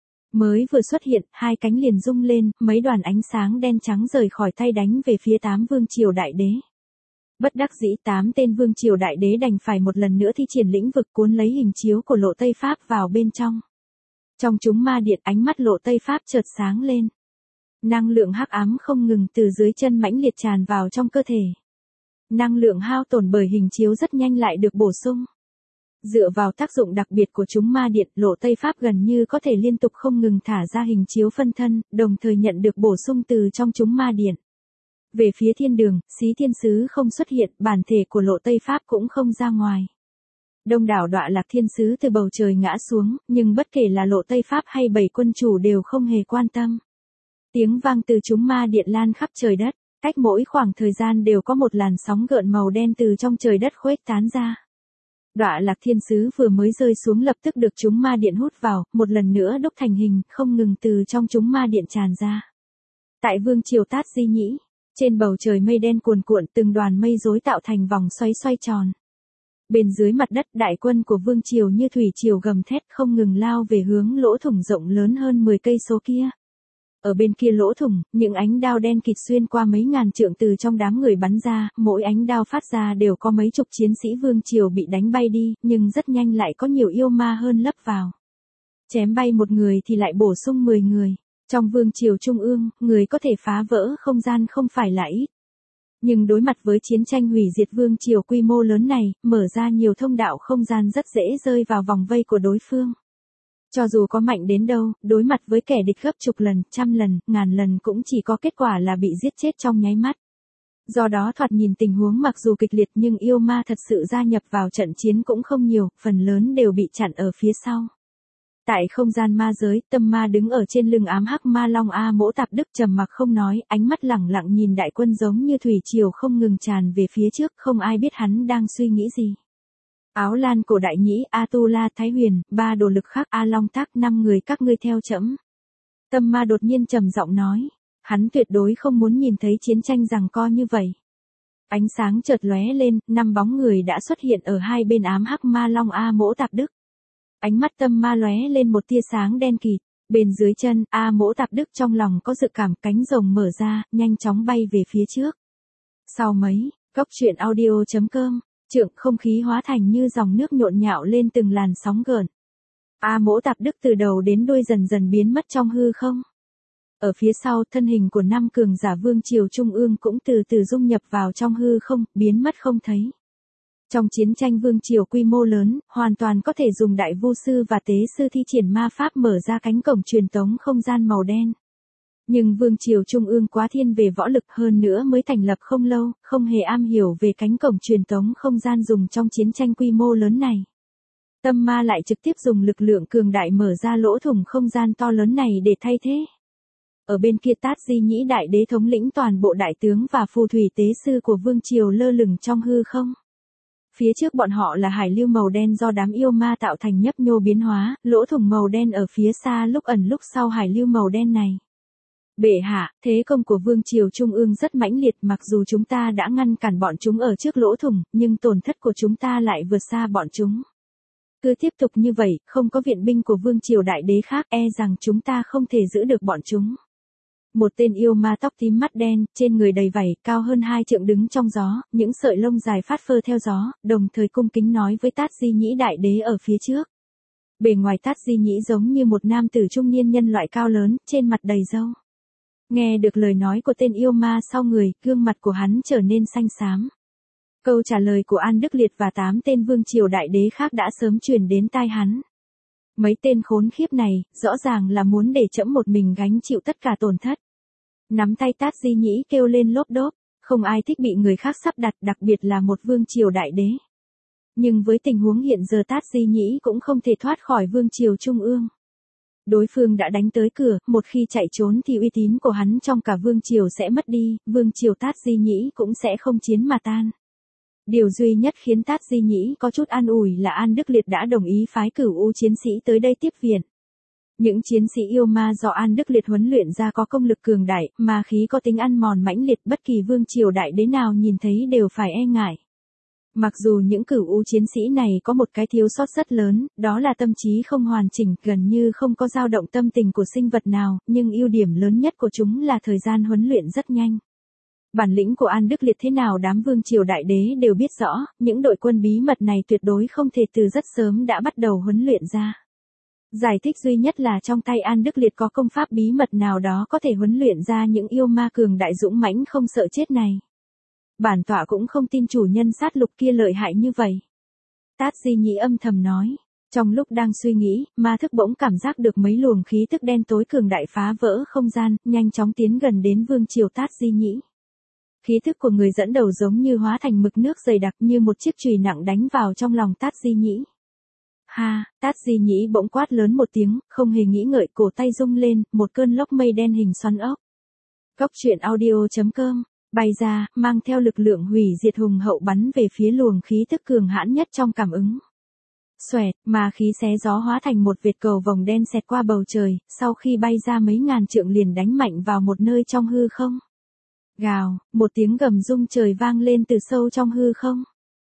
Mới vừa xuất hiện, hai cánh liền rung lên, mấy đoàn ánh sáng đen trắng rời khỏi tay đánh về phía tám vương triều đại đế. Bất đắc dĩ tám tên vương triều đại đế đành phải một lần nữa thi triển lĩnh vực cuốn lấy hình chiếu của lộ Tây Pháp vào bên trong. Trong chúng ma điện ánh mắt lộ Tây Pháp chợt sáng lên. Năng lượng hắc ám không ngừng từ dưới chân mãnh liệt tràn vào trong cơ thể. Năng lượng hao tổn bởi hình chiếu rất nhanh lại được bổ sung. Dựa vào tác dụng đặc biệt của chúng ma điện, lộ Tây Pháp gần như có thể liên tục không ngừng thả ra hình chiếu phân thân, đồng thời nhận được bổ sung từ trong chúng ma điện. Về phía thiên đường, xí thiên sứ không xuất hiện, bản thể của lộ Tây Pháp cũng không ra ngoài. Đông đảo đọa lạc thiên sứ từ bầu trời ngã xuống, nhưng bất kể là lộ Tây Pháp hay bảy quân chủ đều không hề quan tâm. Tiếng vang từ chúng ma điện lan khắp trời đất, cách mỗi khoảng thời gian đều có một làn sóng gợn màu đen từ trong trời đất khuếch tán ra. Đọa lạc thiên sứ vừa mới rơi xuống lập tức được chúng ma điện hút vào, một lần nữa đúc thành hình, không ngừng từ trong chúng ma điện tràn ra. Tại vương triều Tát Di Nhĩ, trên bầu trời mây đen cuồn cuộn, từng đoàn mây rối tạo thành vòng xoáy xoay tròn. Bên dưới mặt đất, đại quân của vương triều như thủy triều gầm thét không ngừng lao về hướng lỗ thủng rộng lớn hơn mười cây số kia. Ở bên kia lỗ thủng, những ánh đao đen kịt xuyên qua mấy ngàn trượng từ trong đám người bắn ra, mỗi ánh đao phát ra đều có mấy chục chiến sĩ vương triều bị đánh bay đi, nhưng rất nhanh lại có nhiều yêu ma hơn lấp vào. Chém bay một người thì lại bổ sung mười người. Trong vương triều trung ương, người có thể phá vỡ không gian không phải là ít. Nhưng đối mặt với chiến tranh hủy diệt vương triều quy mô lớn này, mở ra nhiều thông đạo không gian rất dễ rơi vào vòng vây của đối phương. Cho dù có mạnh đến đâu, đối mặt với kẻ địch gấp chục lần, trăm lần, ngàn lần cũng chỉ có kết quả là bị giết chết trong nháy mắt. Do đó thoạt nhìn tình huống mặc dù kịch liệt nhưng yêu ma thật sự gia nhập vào trận chiến cũng không nhiều, phần lớn đều bị chặn ở phía sau. Tại không gian ma giới, Tâm Ma đứng ở trên lưng ám hắc ma long A Mỗ Tạp Đức trầm mặc không nói, ánh mắt lẳng lặng nhìn đại quân giống như thủy triều không ngừng tràn về phía trước, không ai biết hắn đang suy nghĩ gì. Áo Lan Cổ Đại Nhĩ, A Tu La, Thái Huyền, ba đồ lực khác, A Long Thác, năm người các ngươi theo trẫm. Tâm Ma đột nhiên trầm giọng nói, hắn tuyệt đối không muốn nhìn thấy chiến tranh giằng co như vậy. Ánh sáng chợt lóe lên, năm bóng người đã xuất hiện ở hai bên ám hắc ma long A Mỗ Tạp Đức. Ánh mắt Tâm Ma lóe lên một tia sáng đen kịt, bên dưới chân, A Mỗ Tạp Đức trong lòng có dự cảm, cánh rồng mở ra, nhanh chóng bay về phía trước. Sau mấy, góc truyện audio chấm com, trượng không khí hóa thành như dòng nước nhộn nhạo lên từng làn sóng gợn. A Mỗ Tạp Đức từ đầu đến đuôi dần dần biến mất trong hư không. Ở phía sau, thân hình của năm cường giả vương triều trung ương cũng từ từ dung nhập vào trong hư không, biến mất không thấy. Trong chiến tranh vương triều quy mô lớn, hoàn toàn có thể dùng đại vu sư và tế sư thi triển ma pháp mở ra cánh cổng truyền tống không gian màu đen. Nhưng vương triều trung ương quá thiên về võ lực, hơn nữa mới thành lập không lâu, không hề am hiểu về cánh cổng truyền tống không gian dùng trong chiến tranh quy mô lớn này. Tâm Ma lại trực tiếp dùng lực lượng cường đại mở ra lỗ thủng không gian to lớn này để thay thế. Ở bên kia Tát Di Nhĩ Đại Đế thống lĩnh toàn bộ đại tướng và phù thủy tế sư của vương triều lơ lửng trong hư không. Phía trước bọn họ là hải lưu màu đen do đám yêu ma tạo thành nhấp nhô biến hóa, lỗ thủng màu đen ở phía xa lúc ẩn lúc sau hải lưu màu đen này. Bệ hạ, thế công của vương triều trung ương rất mãnh liệt, mặc dù chúng ta đã ngăn cản bọn chúng ở trước lỗ thủng, nhưng tổn thất của chúng ta lại vượt xa bọn chúng. Cứ tiếp tục như vậy, không có viện binh của vương triều đại đế khác, e rằng chúng ta không thể giữ được bọn chúng. Một tên yêu ma tóc tím mắt đen, trên người đầy vảy, cao hơn hai trượng đứng trong gió, những sợi lông dài phát phơ theo gió, đồng thời cung kính nói với Tát Di Nhĩ Đại Đế ở phía trước. Bề ngoài Tát Di Nhĩ giống như một nam tử trung niên nhân loại cao lớn, trên mặt đầy râu. Nghe được lời nói của tên yêu ma sau người, gương mặt của hắn trở nên xanh xám. Câu trả lời của An Đức Liệt và tám tên vương triều đại đế khác đã sớm truyền đến tai hắn. Mấy tên khốn khiếp này, rõ ràng là muốn để trẫm một mình gánh chịu tất cả tổn thất. Nắm tay Tát Di Nhĩ kêu lên lốp đốp, không ai thích bị người khác sắp đặt, đặc biệt là một vương triều đại đế. Nhưng với tình huống hiện giờ Tát Di Nhĩ cũng không thể thoát khỏi vương triều trung ương. Đối phương đã đánh tới cửa, một khi chạy trốn thì uy tín của hắn trong cả vương triều sẽ mất đi, vương triều Tát Di Nhĩ cũng sẽ không chiến mà tan. Điều duy nhất khiến Tát Di Nhĩ có chút an ủi là An Đức Liệt đã đồng ý phái cửu u chiến sĩ tới đây tiếp viện. Những chiến sĩ yêu ma do An Đức Liệt huấn luyện ra có công lực cường đại, ma khí có tính ăn mòn mãnh liệt, bất kỳ vương triều đại đế nào nhìn thấy đều phải e ngại. Mặc dù những cửu u chiến sĩ này có một cái thiếu sót rất lớn, đó là tâm trí không hoàn chỉnh, gần như không có dao động tâm tình của sinh vật nào, nhưng ưu điểm lớn nhất của chúng là thời gian huấn luyện rất nhanh. Bản lĩnh của An Đức Liệt thế nào đám vương triều đại đế đều biết rõ, những đội quân bí mật này tuyệt đối không thể từ rất sớm đã bắt đầu huấn luyện ra. Giải thích duy nhất là trong tay An Đức Liệt có công pháp bí mật nào đó có thể huấn luyện ra những yêu ma cường đại dũng mãnh không sợ chết này. Bản tọa cũng không tin chủ nhân sát lục kia lợi hại như vậy. Tát Di Nhĩ âm thầm nói. Trong lúc đang suy nghĩ, ma thức bỗng cảm giác được mấy luồng khí tức đen tối cường đại phá vỡ không gian, nhanh chóng tiến gần đến vương triều Tát Di Nhĩ. Khí thức của người dẫn đầu giống như hóa thành mực nước dày đặc như một chiếc chùy nặng đánh vào trong lòng Tát Di Nhĩ. Ha, Tát Di Nhĩ bỗng quát lớn một tiếng, không hề nghĩ ngợi, cổ tay rung lên, một cơn lốc mây đen hình xoắn ốc. Góc truyện audio chấm com, bay ra, mang theo lực lượng hủy diệt hùng hậu bắn về phía luồng khí tức cường hãn nhất trong cảm ứng. Xoẹt, mà khí xé gió hóa thành một vệt cầu vồng đen xẹt qua bầu trời, sau khi bay ra mấy ngàn trượng liền đánh mạnh vào một nơi trong hư không. Gào, một tiếng gầm rung trời vang lên từ sâu trong hư không.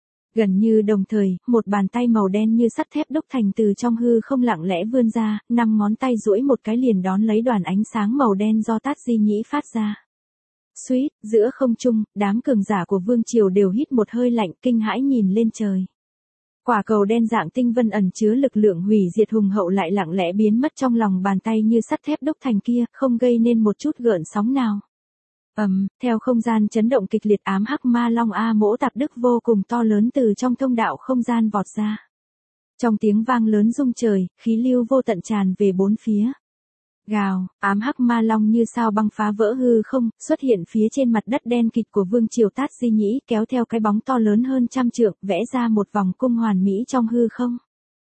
Gần như đồng thời, một bàn tay màu đen như sắt thép đúc thành từ trong hư không lặng lẽ vươn ra, năm ngón tay duỗi một cái liền đón lấy đoàn ánh sáng màu đen do Tát Di Nhĩ phát ra. Suýt, giữa không trung, đám cường giả của vương triều đều hít một hơi lạnh, kinh hãi nhìn lên trời. Quả cầu đen dạng tinh vân ẩn chứa lực lượng hủy diệt hùng hậu lại lặng lẽ biến mất trong lòng bàn tay như sắt thép đúc thành kia, không gây nên một chút gợn sóng nào. Ầm, um, theo không gian chấn động kịch liệt, ám hắc ma long A Mỗ Tạp Đức vô cùng to lớn từ trong thông đạo không gian vọt ra. Trong tiếng vang lớn rung trời, khí lưu vô tận tràn về bốn phía. Gào, ám hắc ma long như sao băng phá vỡ hư không, xuất hiện phía trên mặt đất đen kịt của vương triều Tát Di Nhĩ, kéo theo cái bóng to lớn hơn trăm trượng, vẽ ra một vòng cung hoàn mỹ trong hư không.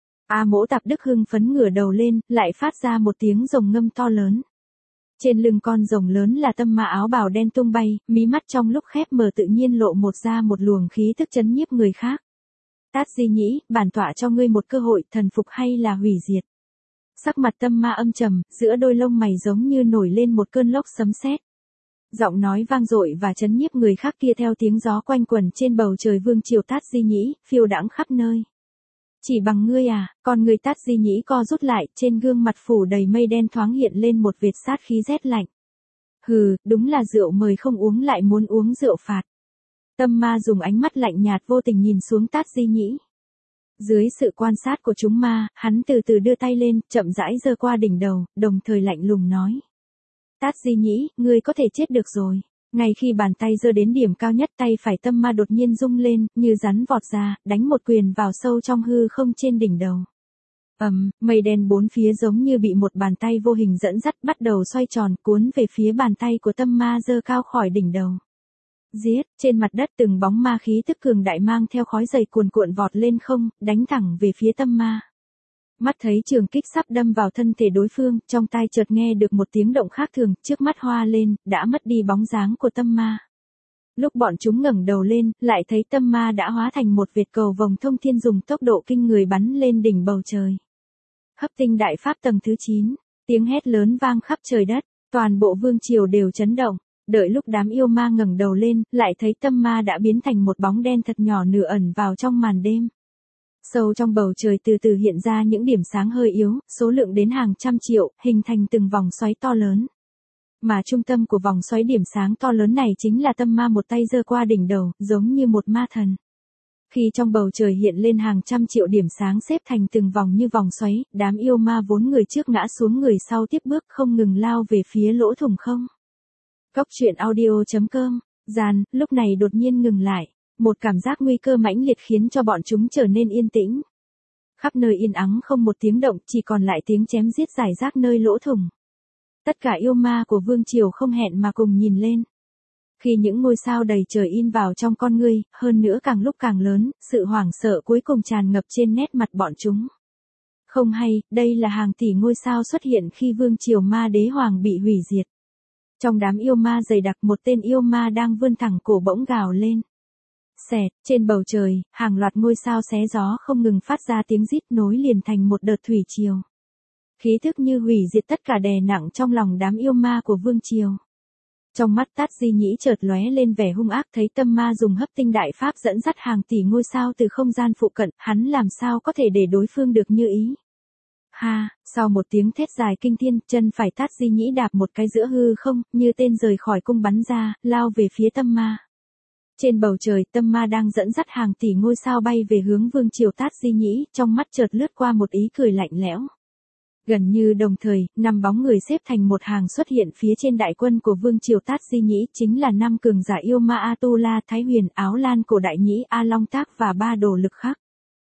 A Mỗ Tạp Đức hưng phấn ngửa đầu lên, lại phát ra một tiếng rồng ngâm to lớn. Trên lưng con rồng lớn là Tâm Ma áo bào đen tung bay, mí mắt trong lúc khép mở tự nhiên lộ một ra một luồng khí tức chấn nhiếp người khác. Tát Di Nhĩ, bản tọa cho ngươi một cơ hội, thần phục hay là hủy diệt. Sắc mặt Tâm Ma âm trầm, giữa đôi lông mày giống như nổi lên một cơn lốc sấm sét. Giọng nói vang dội và chấn nhiếp người khác kia theo tiếng gió quanh quẩn trên bầu trời vương triều Tát Di Nhĩ, phiêu đãng khắp nơi. Chỉ bằng ngươi à, con người Tát Di Nhĩ co rút lại, trên gương mặt phủ đầy mây đen thoáng hiện lên một vệt sát khí rét lạnh. Hừ, đúng là rượu mời không uống lại muốn uống rượu phạt. Tâm Ma dùng ánh mắt lạnh nhạt vô tình nhìn xuống Tát Di Nhĩ. Dưới sự quan sát của chúng ma, hắn từ từ đưa tay lên, chậm rãi giơ qua đỉnh đầu, đồng thời lạnh lùng nói. Tát Di Nhĩ, ngươi có thể chết được rồi. Ngay khi bàn tay giơ đến điểm cao nhất, tay phải Tâm Ma đột nhiên rung lên, như rắn vọt ra, đánh một quyền vào sâu trong hư không trên đỉnh đầu. Ầm, um, mây đen bốn phía giống như bị một bàn tay vô hình dẫn dắt bắt đầu xoay tròn, cuốn về phía bàn tay của Tâm Ma giơ cao khỏi đỉnh đầu. Giết, trên mặt đất từng bóng ma khí tức cường đại mang theo khói dày cuồn cuộn vọt lên không, đánh thẳng về phía Tâm Ma. Mắt thấy trường kích sắp đâm vào thân thể đối phương, trong tai chợt nghe được một tiếng động khác thường, trước mắt hoa lên, đã mất đi bóng dáng của Tâm Ma. Lúc bọn chúng ngẩng đầu lên, lại thấy Tâm Ma đã hóa thành một vệt cầu vồng thông thiên dùng tốc độ kinh người bắn lên đỉnh bầu trời. Hấp tinh đại pháp tầng thứ chín, tiếng hét lớn vang khắp trời đất, toàn bộ vương triều đều chấn động. Đợi lúc đám yêu ma ngẩng đầu lên, lại thấy Tâm Ma đã biến thành một bóng đen thật nhỏ nửa ẩn vào trong màn đêm. Sâu trong bầu trời từ từ hiện ra những điểm sáng hơi yếu, số lượng đến hàng trăm triệu, hình thành từng vòng xoáy to lớn. Mà trung tâm của vòng xoáy điểm sáng to lớn này chính là Tâm Ma một tay giơ qua đỉnh đầu, giống như một ma thần. Khi trong bầu trời hiện lên hàng trăm triệu điểm sáng xếp thành từng vòng như vòng xoáy, đám yêu ma vốn người trước ngã xuống người sau tiếp bước không ngừng lao về phía lỗ thủng không. Cốc truyện audio chấm com, Gian, lúc này đột nhiên ngừng lại. Một cảm giác nguy cơ mãnh liệt khiến cho bọn chúng trở nên yên tĩnh. Khắp nơi yên ắng không một tiếng động, chỉ còn lại tiếng chém giết rải rác nơi lỗ thủng. Tất cả yêu ma của vương triều không hẹn mà cùng nhìn lên. Khi những ngôi sao đầy trời in vào trong con ngươi, hơn nữa càng lúc càng lớn, sự hoảng sợ cuối cùng tràn ngập trên nét mặt bọn chúng. Không hay, đây là hàng tỷ ngôi sao xuất hiện khi vương triều ma đế hoàng bị hủy diệt. Trong đám yêu ma dày đặc một tên yêu ma đang vươn thẳng cổ bỗng gào lên. Xẹt, trên bầu trời, hàng loạt ngôi sao xé gió không ngừng phát ra tiếng rít nối liền thành một đợt thủy triều. Khí thức như hủy diệt tất cả đè nặng trong lòng đám yêu ma của vương triều. Trong mắt Tát Di Nhĩ chợt lóe lên vẻ hung ác, thấy Tâm Ma dùng hấp tinh đại pháp dẫn dắt hàng tỷ ngôi sao từ không gian phụ cận, hắn làm sao có thể để đối phương được như ý. Ha, sau một tiếng thét dài kinh thiên, chân phải Tát Di Nhĩ đạp một cái giữa hư không, như tên rời khỏi cung bắn ra, lao về phía Tâm Ma. Trên bầu trời, Tâm Ma đang dẫn dắt hàng tỷ ngôi sao bay về hướng vương triều Tát Di Nhĩ, trong mắt chợt lướt qua một ý cười lạnh lẽo. Gần như đồng thời, năm bóng người xếp thành một hàng xuất hiện phía trên đại quân của vương triều Tát Di Nhĩ, chính là năm cường giả yêu ma Atula, Thái Huyền, Áo Lan Cổ Đại Nhĩ, A Long Tác và ba đồ lực khắc.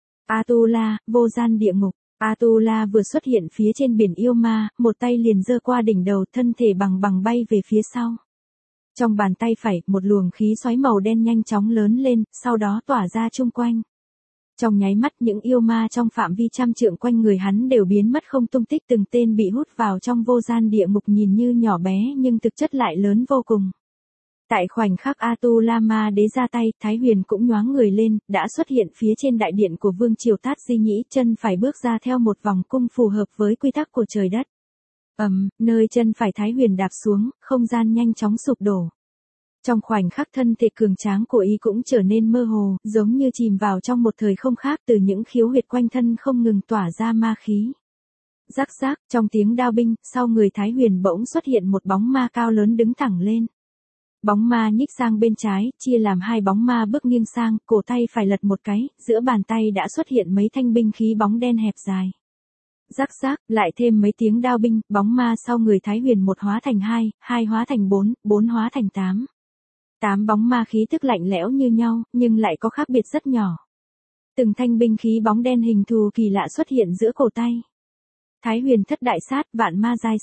Atula, vô gian địa ngục. Atula vừa xuất hiện phía trên biển yêu ma, một tay liền giơ qua đỉnh đầu, thân thể bằng bằng bay về phía sau. Trong bàn tay phải, một luồng khí xoáy màu đen nhanh chóng lớn lên, sau đó tỏa ra chung quanh. Trong nháy mắt những yêu ma trong phạm vi trăm trượng quanh người hắn đều biến mất không tung tích, từng tên bị hút vào trong vô gian địa ngục nhìn như nhỏ bé nhưng thực chất lại lớn vô cùng. Tại khoảnh khắc Atula ma đế ra tay, Thái Huyền cũng nhoáng người lên, đã xuất hiện phía trên đại điện của vương triều Tát Di Nhĩ, chân phải bước ra theo một vòng cung phù hợp với quy tắc của trời đất. Ầm, um, nơi chân phải Thái Huyền đạp xuống, không gian nhanh chóng sụp đổ. Trong khoảnh khắc thân thể cường tráng của y cũng trở nên mơ hồ, giống như chìm vào trong một thời không khác, từ những khiếu huyệt quanh thân không ngừng tỏa ra ma khí. Rắc rắc, trong tiếng đao binh, sau người Thái Huyền bỗng xuất hiện một bóng ma cao lớn đứng thẳng lên. Bóng ma nhích sang bên trái, chia làm hai bóng ma bước nghiêng sang, cổ tay phải lật một cái, giữa bàn tay đã xuất hiện mấy thanh binh khí bóng đen hẹp dài. Rắc rắc, lại thêm mấy tiếng đao binh, bóng ma sau người Thái Huyền một hóa thành hai, hai hóa thành bốn, bốn hóa thành tám. Tám bóng ma khí tức lạnh lẽo như nhau, nhưng lại có khác biệt rất nhỏ. Từng thanh binh khí bóng đen hình thù kỳ lạ xuất hiện giữa cổ tay. Thái Huyền thất đại sát, vạn ma giai sát.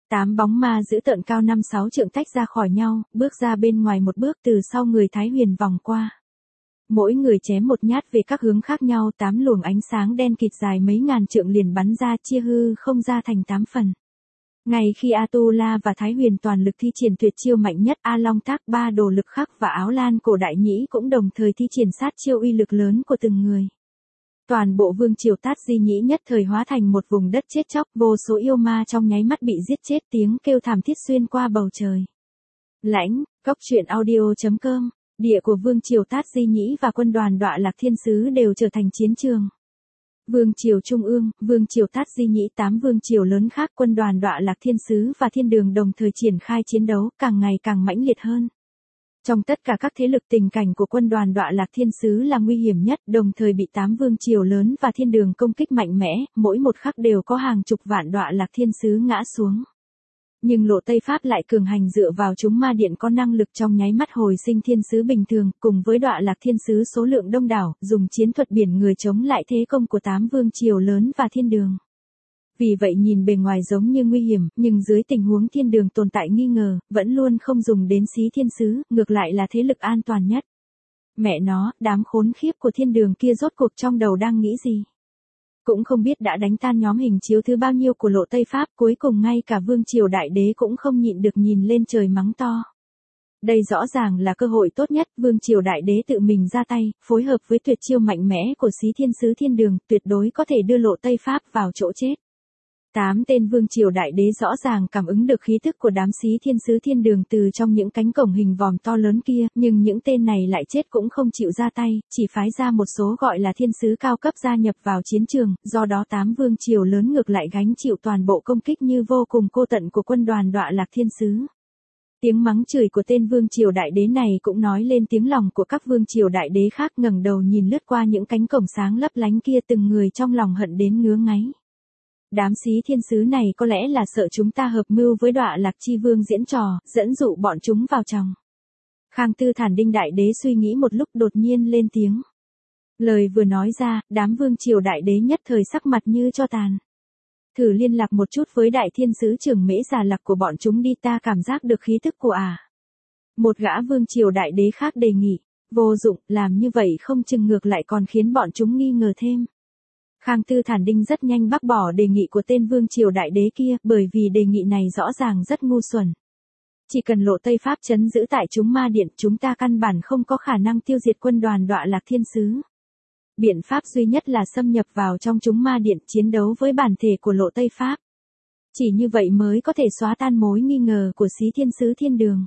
Tám bóng ma giữ tợn cao năm sáu trượng tách ra khỏi nhau, bước ra bên ngoài một bước từ sau người Thái Huyền vòng qua. Mỗi người chém một nhát về các hướng khác nhau, tám luồng ánh sáng đen kịt dài mấy ngàn trượng liền bắn ra, chia hư không ra thành tám phần. Ngay khi Atula và Thái Huyền toàn lực thi triển tuyệt chiêu mạnh nhất, A Long Thác ba đồ lực khắc và Áo Lan cổ đại nhĩ cũng đồng thời thi triển sát chiêu uy lực lớn của từng người. Toàn bộ vương triều Tát Di Nhĩ nhất thời hóa thành một vùng đất chết chóc, vô số yêu ma trong nháy mắt bị giết chết, tiếng kêu thảm thiết xuyên qua bầu trời. Lãnh, Cốc truyện audio chấm com, địa của vương triều Tát Di Nhĩ và quân đoàn Đọa Lạc Thiên Sứ đều trở thành chiến trường. Vương triều Trung ương, vương triều Tát Di Nhĩ, tám vương triều lớn khác, quân đoàn Đọa Lạc Thiên Sứ và Thiên Đường đồng thời triển khai chiến đấu, càng ngày càng mãnh liệt hơn. Trong tất cả các thế lực, tình cảnh của quân đoàn Đọa Lạc Thiên Sứ là nguy hiểm nhất, đồng thời bị tám vương triều lớn và Thiên Đường công kích mạnh mẽ, mỗi một khắc đều có hàng chục vạn Đọa Lạc Thiên Sứ ngã xuống. Nhưng Lộ Tây Pháp lại cường hành dựa vào chúng ma điện có năng lực trong nháy mắt hồi sinh thiên sứ bình thường, cùng với Đọa Lạc Thiên Sứ số lượng đông đảo, dùng chiến thuật biển người chống lại thế công của tám vương triều lớn và Thiên Đường. Vì vậy nhìn bề ngoài giống như nguy hiểm, nhưng dưới tình huống Thiên Đường tồn tại nghi ngờ, vẫn luôn không dùng đến xí thiên sứ, ngược lại là thế lực an toàn nhất. Mẹ nó, đám khốn khiếp của Thiên Đường kia rốt cuộc trong đầu đang nghĩ gì? Cũng không biết đã đánh tan nhóm hình chiếu thứ bao nhiêu của Lộ Tây Pháp, cuối cùng ngay cả vương triều đại đế cũng không nhịn được nhìn lên trời mắng to. Đây rõ ràng là cơ hội tốt nhất, vương triều đại đế tự mình ra tay, phối hợp với tuyệt chiêu mạnh mẽ của xí thiên sứ Thiên Đường, tuyệt đối có thể đưa Lộ Tây Pháp vào chỗ chết. Tám tên vương triều đại đế rõ ràng cảm ứng được khí thức của đám xí thiên sứ Thiên Đường từ trong những cánh cổng hình vòm to lớn kia, nhưng những tên này lại chết cũng không chịu ra tay, chỉ phái ra một số gọi là thiên sứ cao cấp gia nhập vào chiến trường, do đó tám vương triều lớn ngược lại gánh chịu toàn bộ công kích như vô cùng cô tận của quân đoàn Đọa Lạc Thiên Sứ. Tiếng mắng chửi của tên vương triều đại đế này cũng nói lên tiếng lòng của các vương triều đại đế khác, ngẩng đầu nhìn lướt qua những cánh cổng sáng lấp lánh kia, từng người trong lòng hận đến ngứa ngáy. Đám xí thiên sứ này có lẽ là sợ chúng ta hợp mưu với Đọa Lạc Chi Vương diễn trò, dẫn dụ bọn chúng vào chồng. Khang Tư Thản Đinh đại đế suy nghĩ một lúc đột nhiên lên tiếng. Lời vừa nói ra, đám vương triều đại đế nhất thời sắc mặt như cho tàn. Thử liên lạc một chút với đại thiên sứ trưởng Mễ Già Lạc của bọn chúng đi, ta cảm giác được khí thức của à. Một gã vương triều đại đế khác đề nghị, vô dụng, làm như vậy không chừng ngược lại còn khiến bọn chúng nghi ngờ thêm. Khang Tư Thản Đinh rất nhanh bác bỏ đề nghị của tên vương triều đại đế kia, bởi vì đề nghị này rõ ràng rất ngu xuẩn. Chỉ cần Lộ Tây Pháp trấn giữ tại chúng ma điện, chúng ta căn bản không có khả năng tiêu diệt quân đoàn Đọa Lạc Thiên Sứ. Biện pháp duy nhất là xâm nhập vào trong chúng ma điện, chiến đấu với bản thể của Lộ Tây Pháp. Chỉ như vậy mới có thể xóa tan mối nghi ngờ của xí thiên sứ Thiên Đường.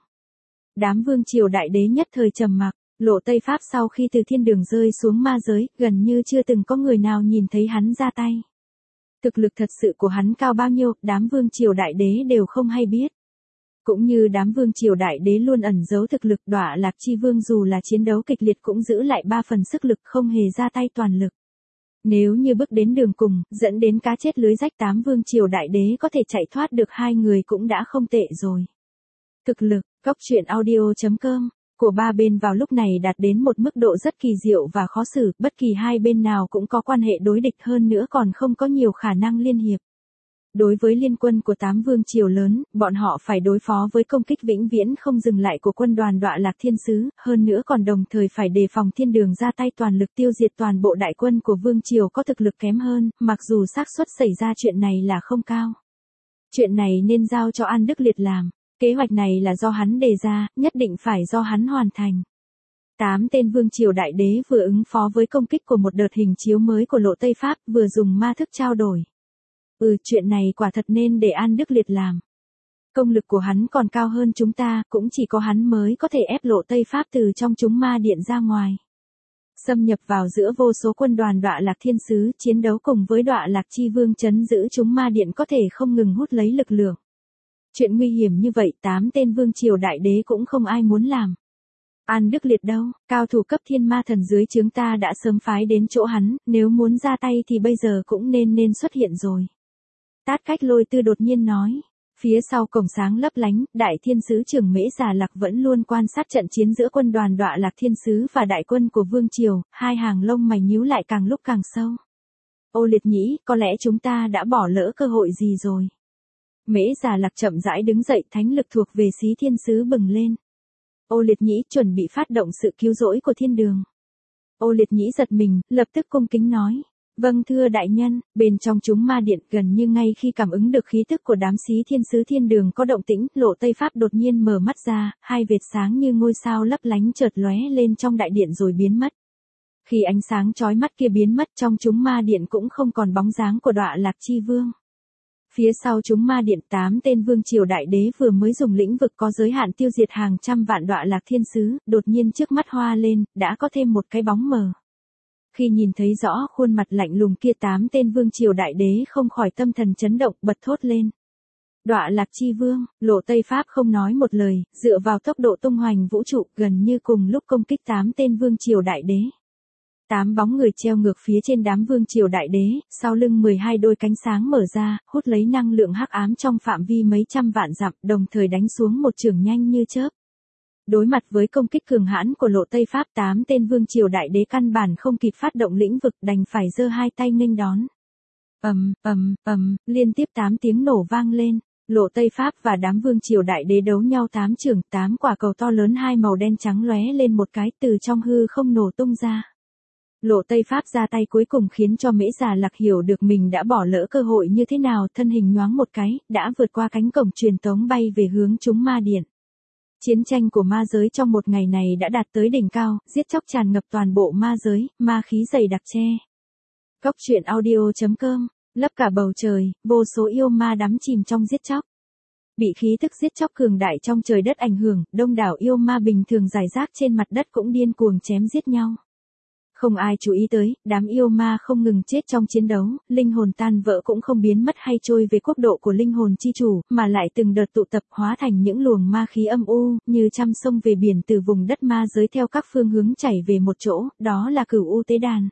Đám vương triều đại đế nhất thời trầm mặc. Lộ Tây Pháp sau khi từ Thiên Đường rơi xuống ma giới, gần như chưa từng có người nào nhìn thấy hắn ra tay. Thực lực thật sự của hắn cao bao nhiêu, đám vương triều đại đế đều không hay biết. Cũng như đám vương triều đại đế luôn ẩn giấu thực lực, Đọa Lạc Chi Vương dù là chiến đấu kịch liệt cũng giữ lại ba phần sức lực, không hề ra tay toàn lực. Nếu như bước đến đường cùng, dẫn đến cá chết lưới rách, tám vương triều đại đế có thể chạy thoát được hai người cũng đã không tệ rồi. Thực lực, Cốc truyện audio chấm com của ba bên vào lúc này đạt đến một mức độ rất kỳ diệu và khó xử, bất kỳ hai bên nào cũng có quan hệ đối địch, hơn nữa còn không có nhiều khả năng liên hiệp. Đối với liên quân của tám vương triều lớn, bọn họ phải đối phó với công kích vĩnh viễn không dừng lại của quân đoàn Đọa Lạc Thiên Sứ, hơn nữa còn đồng thời phải đề phòng Thiên Đường ra tay toàn lực tiêu diệt toàn bộ đại quân của vương triều có thực lực kém hơn, mặc dù xác suất xảy ra chuyện này là không cao. Chuyện này nên giao cho An Đức Liệt làm. Kế hoạch này là do hắn đề ra, nhất định phải do hắn hoàn thành. Tám tên vương triều đại đế vừa ứng phó với công kích của một đợt hình chiếu mới của Lộ Tây Pháp, vừa dùng ma thức trao đổi. Ừ, chuyện này quả thật nên để An Đức Liệt làm. Công lực của hắn còn cao hơn chúng ta, cũng chỉ có hắn mới có thể ép Lộ Tây Pháp từ trong chúng ma điện ra ngoài. Xâm nhập vào giữa vô số quân đoàn Đọa Lạc Thiên Sứ, chiến đấu cùng với Đọa Lạc Chi Vương trấn giữ chúng ma điện có thể không ngừng hút lấy lực lượng. Chuyện nguy hiểm như vậy, tám tên vương triều đại đế cũng không ai muốn làm. An Đức Liệt đâu, cao thủ cấp thiên ma thần dưới trướng ta đã sớm phái đến chỗ hắn, nếu muốn ra tay thì bây giờ cũng nên nên xuất hiện rồi. Tát Cách Lôi Tư đột nhiên nói. Phía sau cổng sáng lấp lánh, đại thiên sứ trưởng Mễ Già Lạc vẫn luôn quan sát trận chiến giữa quân đoàn Đọa Lạc Thiên Sứ và đại quân của vương triều, hai hàng lông mày nhíu lại càng lúc càng sâu. Ô Liệt Nhĩ, có lẽ chúng ta đã bỏ lỡ cơ hội gì rồi. Mễ Già Lạc chậm rãi đứng dậy, thánh lực thuộc về Xí Thiên Sứ bừng lên. Ô Liệt Nhĩ chuẩn bị phát động sự cứu rỗi của thiên đường. Ô Liệt Nhĩ giật mình, lập tức cung kính nói. Vâng thưa đại nhân. Bên trong chúng ma điện, gần như ngay khi cảm ứng được khí tức của đám Xí Thiên Sứ thiên đường có động tĩnh, Lộ Tây Pháp đột nhiên mở mắt ra, hai vệt sáng như ngôi sao lấp lánh chợt lóe lên trong đại điện rồi biến mất. Khi ánh sáng chói mắt kia biến mất, trong chúng ma điện cũng không còn bóng dáng của Đọa Lạc Chi Vương. Phía sau chúng ma điện, tám tên vương triều đại đế vừa mới dùng lĩnh vực có giới hạn tiêu diệt hàng trăm vạn Đọa Lạc thiên sứ, đột nhiên trước mắt hoa lên, đã có thêm một cái bóng mờ. Khi nhìn thấy rõ khuôn mặt lạnh lùng kia, tám tên vương triều đại đế không khỏi tâm thần chấn động, bật thốt lên. Đọa Lạc Chi Vương. Lộ Tây Pháp không nói một lời, dựa vào tốc độ tung hoành vũ trụ, gần như cùng lúc công kích tám tên vương triều đại đế. Tám bóng người treo ngược phía trên đám vương triều đại đế, sau lưng mười hai đôi cánh sáng mở ra, hút lấy năng lượng hắc ám trong phạm vi mấy trăm vạn dặm, đồng thời đánh xuống một chưởng nhanh như chớp. Đối mặt với công kích cường hãn của Lộ Tây Pháp, tám tên vương triều đại đế căn bản không kịp phát động lĩnh vực, đành phải giơ hai tay nghênh đón. Ầm, ầm, ầm, liên tiếp tám tiếng nổ vang lên. Lộ Tây Pháp và đám vương triều đại đế đấu nhau tám chưởng, tám quả cầu to lớn hai màu đen trắng lóe lên một cái, từ trong hư không nổ tung ra. Lộ Tây Pháp ra tay cuối cùng khiến cho Mễ Già Lạc hiểu được mình đã bỏ lỡ cơ hội như thế nào, thân hình nhoáng một cái, đã vượt qua cánh cổng truyền tống bay về hướng chúng ma điện. Chiến tranh của ma giới trong một ngày này đã đạt tới đỉnh cao, giết chóc tràn ngập toàn bộ ma giới, ma khí dày đặc che. Cốc truyện audio chấm com, lấp cả bầu trời, vô số yêu ma đắm chìm trong giết chóc. Bị khí tức giết chóc cường đại trong trời đất ảnh hưởng, đông đảo yêu ma bình thường rải rác trên mặt đất cũng điên cuồng chém giết nhau. Không ai chú ý tới, đám yêu ma không ngừng chết trong chiến đấu, linh hồn tan vỡ cũng không biến mất hay trôi về quốc độ của linh hồn chi chủ, mà lại từng đợt tụ tập hóa thành những luồng ma khí âm u, như trăm sông về biển từ vùng đất ma giới theo các phương hướng chảy về một chỗ, đó là Cửu U Tế Đàn.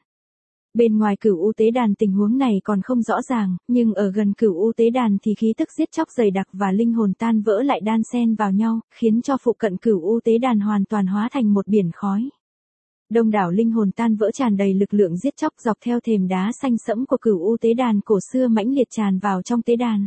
Bên ngoài Cửu U Tế Đàn tình huống này còn không rõ ràng, nhưng ở gần Cửu U Tế Đàn thì khí tức giết chóc dày đặc và linh hồn tan vỡ lại đan xen vào nhau, khiến cho phụ cận Cửu U Tế Đàn hoàn toàn hóa thành một biển khói. Đông đảo linh hồn tan vỡ tràn đầy lực lượng giết chóc dọc theo thềm đá xanh sẫm của Cửu U Tế Đàn cổ xưa mãnh liệt tràn vào trong tế đàn.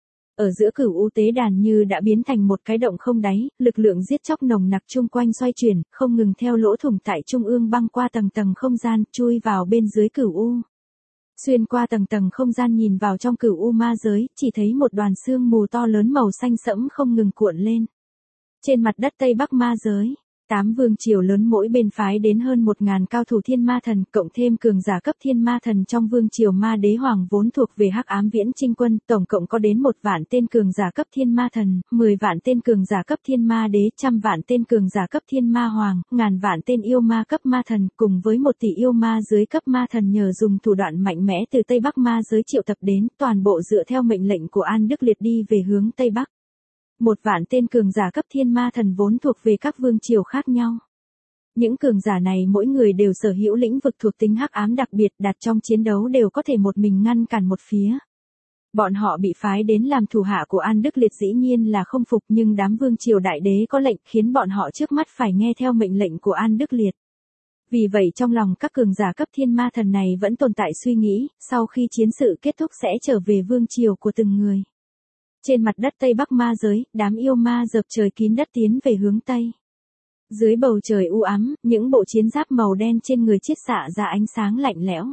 Ở giữa Cửu U Tế Đàn như đã biến thành một cái động không đáy, lực lượng giết chóc nồng nặc chung quanh xoay chuyển, không ngừng theo lỗ thủng tại trung ương băng qua tầng tầng không gian, chui vào bên dưới Cửu U. Xuyên qua tầng tầng không gian nhìn vào trong Cửu U ma giới, chỉ thấy một đoàn sương mù to lớn màu xanh sẫm không ngừng cuộn lên. Trên mặt đất Tây Bắc ma giới, tám vương triều lớn mỗi bên phái đến hơn một ngàn cao thủ thiên ma thần, cộng thêm cường giả cấp thiên ma thần trong vương triều ma đế hoàng vốn thuộc về hắc ám viễn chinh quân, tổng cộng có đến một vạn tên cường giả cấp thiên ma thần, mười vạn tên cường giả cấp thiên ma đế, trăm vạn tên cường giả cấp thiên ma hoàng, ngàn vạn tên yêu ma cấp ma thần, cùng với một tỷ yêu ma dưới cấp ma thần nhờ dùng thủ đoạn mạnh mẽ từ Tây Bắc ma giới triệu tập đến, toàn bộ dựa theo mệnh lệnh của An Đức Liệt đi về hướng Tây Bắc. Một vạn tên cường giả cấp thiên ma thần vốn thuộc về các vương triều khác nhau. Những cường giả này mỗi người đều sở hữu lĩnh vực thuộc tính hắc ám đặc biệt, đặt trong chiến đấu đều có thể một mình ngăn cản một phía. Bọn họ bị phái đến làm thủ hạ của An Đức Liệt dĩ nhiên là không phục, nhưng đám vương triều đại đế có lệnh khiến bọn họ trước mắt phải nghe theo mệnh lệnh của An Đức Liệt. Vì vậy trong lòng các cường giả cấp thiên ma thần này vẫn tồn tại suy nghĩ, sau khi chiến sự kết thúc sẽ trở về vương triều của từng người. Trên mặt đất Tây Bắc ma giới, đám yêu ma dợp trời kín đất tiến về hướng Tây. Dưới bầu trời u ám, những bộ chiến giáp màu đen trên người chiết xạ ra ánh sáng lạnh lẽo.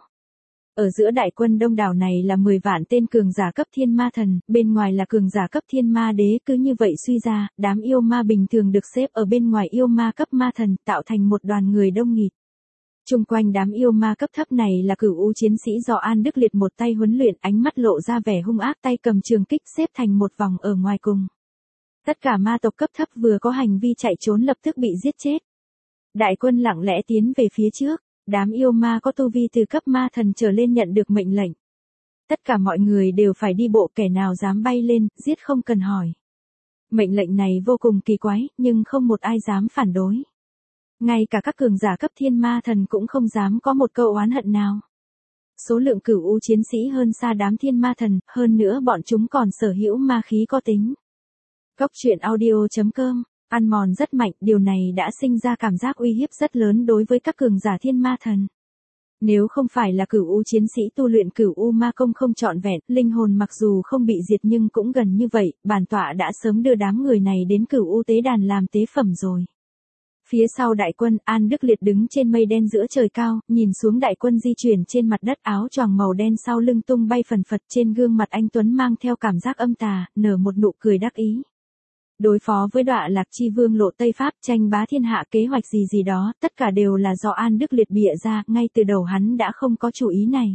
Ở giữa đại quân đông đảo này là mười vạn tên cường giả cấp thiên ma thần, bên ngoài là cường giả cấp thiên ma đế, cứ như vậy suy ra, đám yêu ma bình thường được xếp ở bên ngoài yêu ma cấp ma thần, tạo thành một đoàn người đông nghịt. Trung quanh đám yêu ma cấp thấp này là Cửu U chiến sĩ do An Đức Liệt một tay huấn luyện, ánh mắt lộ ra vẻ hung ác, tay cầm trường kích xếp thành một vòng ở ngoài cùng. Tất cả ma tộc cấp thấp vừa có hành vi chạy trốn lập tức bị giết chết. Đại quân lặng lẽ tiến về phía trước, đám yêu ma có tu vi từ cấp ma thần trở lên nhận được mệnh lệnh. Tất cả mọi người đều phải đi bộ, kẻ nào dám bay lên, giết không cần hỏi. Mệnh lệnh này vô cùng kỳ quái, nhưng không một ai dám phản đối. Ngay cả các cường giả cấp thiên ma thần cũng không dám có một câu oán hận nào. Số lượng Cửu U chiến sĩ hơn xa đám thiên ma thần, hơn nữa bọn chúng còn sở hữu ma khí có tính. Cốc truyện audio chấm com, ăn mòn rất mạnh, điều này đã sinh ra cảm giác uy hiếp rất lớn đối với các cường giả thiên ma thần. Nếu không phải là cửu u chiến sĩ tu luyện cửu u ma công không trọn vẹn, linh hồn mặc dù không bị diệt nhưng cũng gần như vậy, bản tọa đã sớm đưa đám người này đến cửu u tế đàn làm tế phẩm rồi. Phía sau đại quân, An Đức Liệt đứng trên mây đen giữa trời cao, nhìn xuống đại quân di chuyển trên mặt đất, áo choàng màu đen sau lưng tung bay phần phật, trên gương mặt anh Tuấn mang theo cảm giác âm tà, nở một nụ cười đắc ý. Đối phó với Đọa Lạc Chi Vương lộ Tây Pháp, tranh bá thiên hạ, kế hoạch gì gì đó, tất cả đều là do An Đức Liệt bịa ra, ngay từ đầu hắn đã không có chủ ý này.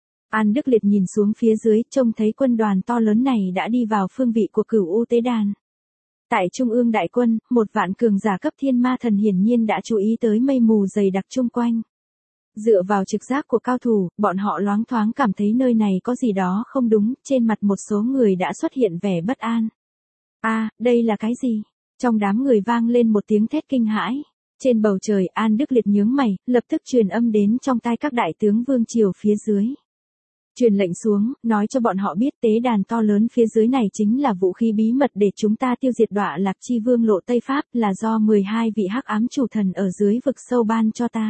An Đức Liệt nhìn xuống phía dưới, trông thấy quân đoàn to lớn này đã đi vào phương vị của cửu u tế đàn. Tại trung ương đại quân, một vạn cường giả cấp thiên ma thần hiển nhiên đã chú ý tới mây mù dày đặc chung quanh. Dựa vào trực giác của cao thủ, bọn họ loáng thoáng cảm thấy nơi này có gì đó không đúng, trên mặt một số người đã xuất hiện vẻ bất an. A, à, đây là cái gì? Trong đám người vang lên một tiếng thét kinh hãi. Trên bầu trời, An Đức Liệt nhướng mày, lập tức truyền âm đến trong tai các đại tướng vương triều phía dưới. Truyền lệnh xuống, nói cho bọn họ biết tế đàn to lớn phía dưới này chính là vũ khí bí mật để chúng ta tiêu diệt Đọa Lạc Chi Vương lộ Tây Pháp, là do mười hai vị hắc ám chủ thần ở dưới vực sâu ban cho ta.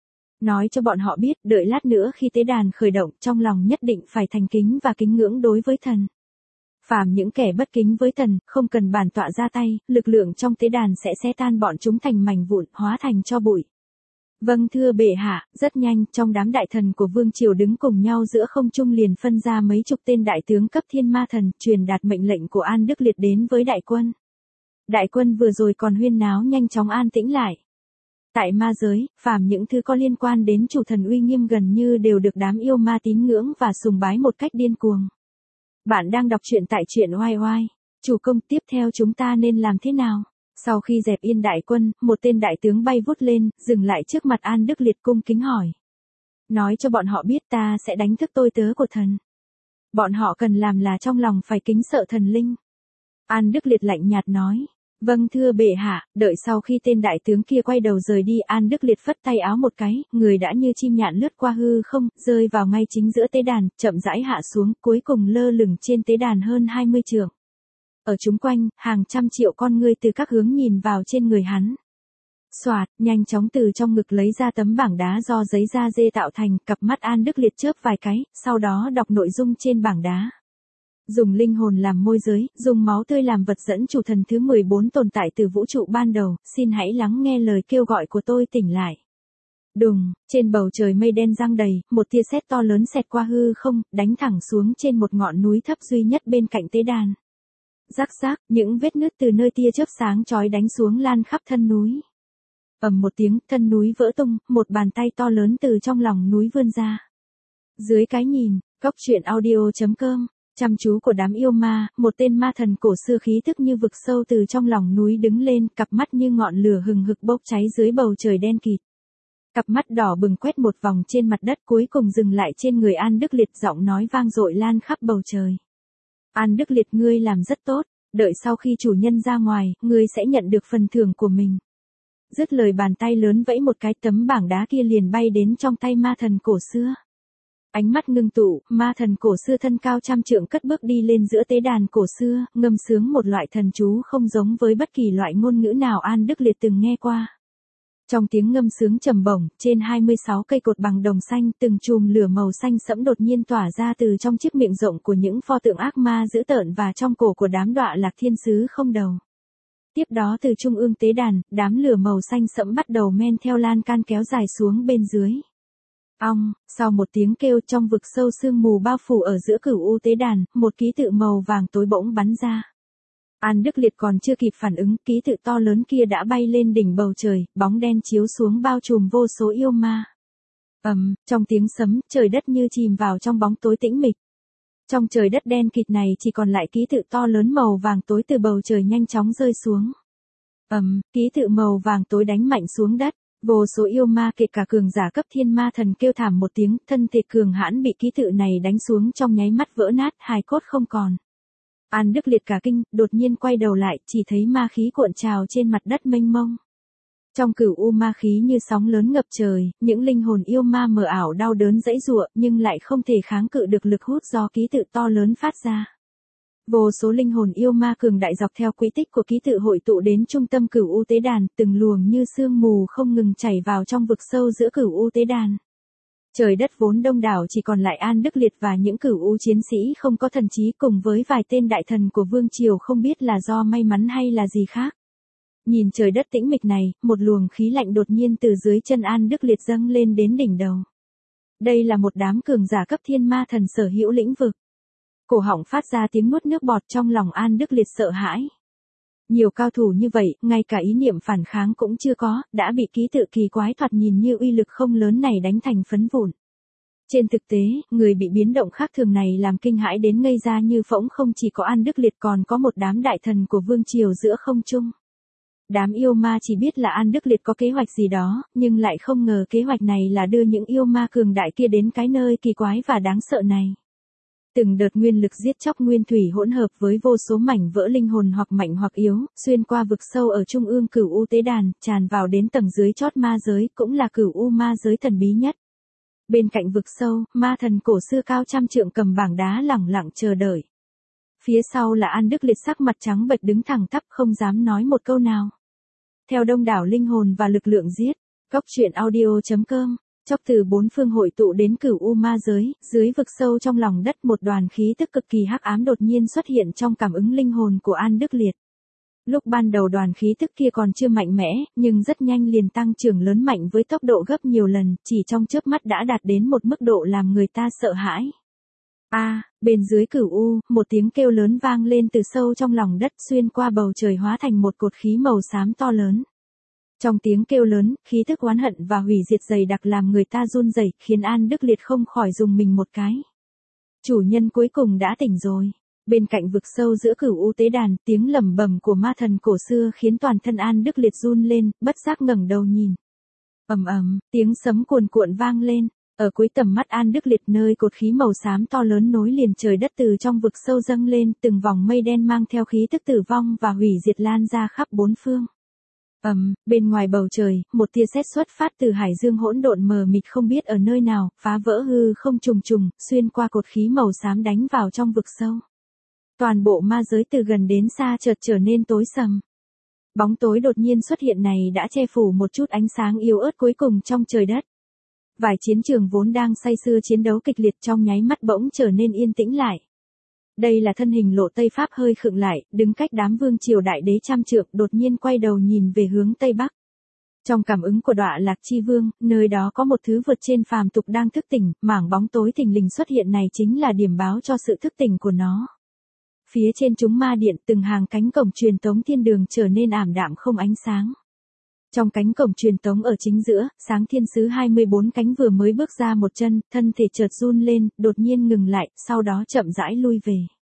Nói cho bọn họ biết, đợi lát nữa khi tế đàn khởi động, trong lòng nhất định phải thành kính và kính ngưỡng đối với thần. Phàm những kẻ bất kính với thần, không cần bản tọa ra tay, lực lượng trong tế đàn sẽ xé tan bọn chúng thành mảnh vụn, hóa thành tro bụi. Vâng thưa bệ hạ, rất nhanh, trong đám đại thần của vương triều đứng cùng nhau giữa không trung liền phân ra mấy chục tên đại tướng cấp thiên ma thần, truyền đạt mệnh lệnh của An Đức Liệt đến với đại quân. Đại quân vừa rồi còn huyên náo nhanh chóng an tĩnh lại. Tại ma giới, phàm những thứ có liên quan đến chủ thần uy nghiêm gần như đều được đám yêu ma tín ngưỡng và sùng bái một cách điên cuồng. Bạn đang đọc truyện tại truyện oai oai. Chủ công, tiếp theo chúng ta nên làm thế nào? Sau khi dẹp yên đại quân, một tên đại tướng bay vút lên, dừng lại trước mặt An Đức Liệt cung kính hỏi. Nói cho bọn họ biết ta sẽ đánh thức tôi tớ của thần. Bọn họ cần làm là trong lòng phải kính sợ thần linh. An Đức Liệt lạnh nhạt nói. Vâng thưa bệ hạ, đợi sau khi tên đại tướng kia quay đầu rời đi, An Đức Liệt phất tay áo một cái, người đã như chim nhạn lướt qua hư không, rơi vào ngay chính giữa tế đàn, chậm rãi hạ xuống, cuối cùng lơ lửng trên tế đàn hơn hai mươi trượng. Ở chúng quanh, hàng trăm triệu con ngươi từ các hướng nhìn vào trên người hắn. Soạt, nhanh chóng từ trong ngực lấy ra tấm bảng đá do giấy da dê tạo thành, cặp mắt An Đức Liệt chớp vài cái, sau đó đọc nội dung trên bảng đá. Dùng linh hồn làm môi giới, dùng máu tươi làm vật dẫn, chủ thần thứ mười bốn tồn tại từ vũ trụ ban đầu, xin hãy lắng nghe lời kêu gọi của tôi, tỉnh lại. Đùng, trên bầu trời mây đen giăng đầy, một tia sét to lớn xẹt qua hư không, đánh thẳng xuống trên một ngọn núi thấp duy nhất bên cạnh tế đàn. Rắc rác, những vết nứt từ nơi tia chớp sáng chói đánh xuống lan khắp thân núi. Ầm một tiếng, thân núi vỡ tung, một bàn tay to lớn từ trong lòng núi vươn ra. Dưới cái nhìn, góc truyện audio chấm com, chăm chú của đám yêu ma, một tên ma thần cổ xưa khí thức như vực sâu từ trong lòng núi đứng lên, cặp mắt như ngọn lửa hừng hực bốc cháy dưới bầu trời đen kịt. Cặp mắt đỏ bừng quét một vòng trên mặt đất, cuối cùng dừng lại trên người An Đức Liệt, giọng nói vang dội lan khắp bầu trời. An Đức Liệt, ngươi làm rất tốt, đợi sau khi chủ nhân ra ngoài, ngươi sẽ nhận được phần thưởng của mình. Dứt lời, bàn tay lớn vẫy một cái, tấm bảng đá kia liền bay đến trong tay ma thần cổ xưa. Ánh mắt ngưng tụ, ma thần cổ xưa thân cao trăm trượng cất bước đi lên giữa tế đàn cổ xưa, ngâm sướng một loại thần chú không giống với bất kỳ loại ngôn ngữ nào An Đức Liệt từng nghe qua. Trong tiếng ngâm sướng trầm bổng, trên hai mươi sáu cây cột bằng đồng xanh, từng chùm lửa màu xanh sẫm đột nhiên tỏa ra từ trong chiếc miệng rộng của những pho tượng ác ma dữ tợn và trong cổ của đám Đọa Lạc thiên sứ không đầu. Tiếp đó từ trung ương tế đàn, đám lửa màu xanh sẫm bắt đầu men theo lan can kéo dài xuống bên dưới. Ong, sau một tiếng kêu, trong vực sâu sương mù bao phủ ở giữa cửu u tế đàn, một ký tự màu vàng tối bỗng bắn ra. An Đức Liệt còn chưa kịp phản ứng, ký tự to lớn kia đã bay lên đỉnh bầu trời, bóng đen chiếu xuống bao trùm vô số yêu ma. Ầm, um, trong tiếng sấm, trời đất như chìm vào trong bóng tối tĩnh mịch. Trong trời đất đen kịt này chỉ còn lại ký tự to lớn màu vàng tối từ bầu trời nhanh chóng rơi xuống. Ầm, um, ký tự màu vàng tối đánh mạnh xuống đất. Vô số yêu ma kể cả cường giả cấp thiên ma thần kêu thảm một tiếng, thân thể cường hãn bị ký tự này đánh xuống trong nháy mắt vỡ nát, hài cốt không còn. An Đức Liệt cả kinh, đột nhiên quay đầu lại, chỉ thấy ma khí cuộn trào trên mặt đất mênh mông. Trong cửu u ma khí như sóng lớn ngập trời, những linh hồn yêu ma mờ ảo đau đớn giãy giụa, nhưng lại không thể kháng cự được lực hút do ký tự to lớn phát ra. Vô số linh hồn yêu ma cường đại dọc theo quỹ tích của ký tự hội tụ đến trung tâm cửu u tế đàn, từng luồng như sương mù không ngừng chảy vào trong vực sâu giữa cửu u tế đàn. Trời đất vốn đông đảo chỉ còn lại An Đức Liệt và những cửu u chiến sĩ không có thần trí cùng với vài tên đại thần của vương triều không biết là do may mắn hay là gì khác. Nhìn trời đất tĩnh mịch này, một luồng khí lạnh đột nhiên từ dưới chân An Đức Liệt dâng lên đến đỉnh đầu. Đây là một đám cường giả cấp thiên ma thần sở hữu lĩnh vực. Cổ họng phát ra tiếng nuốt nước bọt, trong lòng An Đức Liệt sợ hãi. Nhiều cao thủ như vậy, ngay cả ý niệm phản kháng cũng chưa có, đã bị ký tự kỳ quái thoạt nhìn như uy lực không lớn này đánh thành phấn vụn. Trên thực tế, người bị biến động khác thường này làm kinh hãi đến ngây ra như phỗng không chỉ có An Đức Liệt còn có một đám đại thần của vương triều giữa không trung. Đám yêu ma chỉ biết là An Đức Liệt có kế hoạch gì đó, nhưng lại không ngờ kế hoạch này là đưa những yêu ma cường đại kia đến cái nơi kỳ quái và đáng sợ này. Từng đợt nguyên lực giết chóc nguyên thủy hỗn hợp với vô số mảnh vỡ linh hồn hoặc mạnh hoặc yếu, xuyên qua vực sâu ở trung ương cửu u tế đàn, tràn vào đến tầng dưới chót ma giới, cũng là cửu u ma giới thần bí nhất. Bên cạnh vực sâu, ma thần cổ xưa cao trăm trượng cầm bảng đá lẳng lặng chờ đợi. Phía sau là An Đức Liệt sắc mặt trắng bệch đứng thẳng tắp không dám nói một câu nào. Theo đông đảo linh hồn và lực lượng giết, góc truyện audio chấm com, chốc từ bốn phương hội tụ đến cửu u ma giới, dưới vực sâu trong lòng đất một đoàn khí tức cực kỳ hắc ám đột nhiên xuất hiện trong cảm ứng linh hồn của An Đức Liệt. Lúc ban đầu đoàn khí tức kia còn chưa mạnh mẽ, nhưng rất nhanh liền tăng trưởng lớn mạnh với tốc độ gấp nhiều lần, chỉ trong chớp mắt đã đạt đến một mức độ làm người ta sợ hãi. A, à, bên dưới cửu u, một tiếng kêu lớn vang lên từ sâu trong lòng đất xuyên qua bầu trời hóa thành một cột khí màu xám to lớn. Trong tiếng kêu lớn, khí thức oán hận và hủy diệt dày đặc làm người ta run rẩy, khiến An Đức Liệt không khỏi dùng mình một cái. Chủ nhân cuối cùng đã tỉnh rồi. Bên cạnh vực sâu giữa cửu u tế đàn, tiếng lẩm bẩm của ma thần cổ xưa khiến toàn thân An Đức Liệt run lên, bất giác ngẩng đầu nhìn. Ầm ầm, tiếng sấm cuồn cuộn vang lên. Ở cuối tầm mắt An Đức Liệt, nơi cột khí màu xám to lớn nối liền trời đất từ trong vực sâu dâng lên, từng vòng mây đen mang theo khí tức tử vong và hủy diệt lan ra khắp bốn phương. Ầm, um, bên ngoài bầu trời, một tia sét xuất phát từ hải dương hỗn độn mờ mịt không biết ở nơi nào, phá vỡ hư không trùng trùng, xuyên qua cột khí màu xám đánh vào trong vực sâu. Toàn bộ ma giới từ gần đến xa chợt trở nên tối sầm. Bóng tối đột nhiên xuất hiện này đã che phủ một chút ánh sáng yếu ớt cuối cùng trong trời đất. Vài chiến trường vốn đang say sưa chiến đấu kịch liệt trong nháy mắt bỗng trở nên yên tĩnh lại. Đây là thân hình Lộ Tây Pháp hơi khựng lại, đứng cách đám vương triều đại đế trăm trượng, đột nhiên quay đầu nhìn về hướng Tây Bắc. Trong cảm ứng của Đọa Lạc Chi Vương, nơi đó có một thứ vượt trên phàm tục đang thức tỉnh, mảng bóng tối thình lình xuất hiện này chính là điểm báo cho sự thức tỉnh của nó. Phía trên chúng ma điện, từng hàng cánh cổng truyền tống thiên đường trở nên ảm đạm không ánh sáng. Trong cánh cổng truyền tống ở chính giữa, Sáng Thiên Sứ hai mươi bốn cánh vừa mới bước ra một chân, thân thể chợt run lên, đột nhiên ngừng lại, sau đó chậm rãi lui về.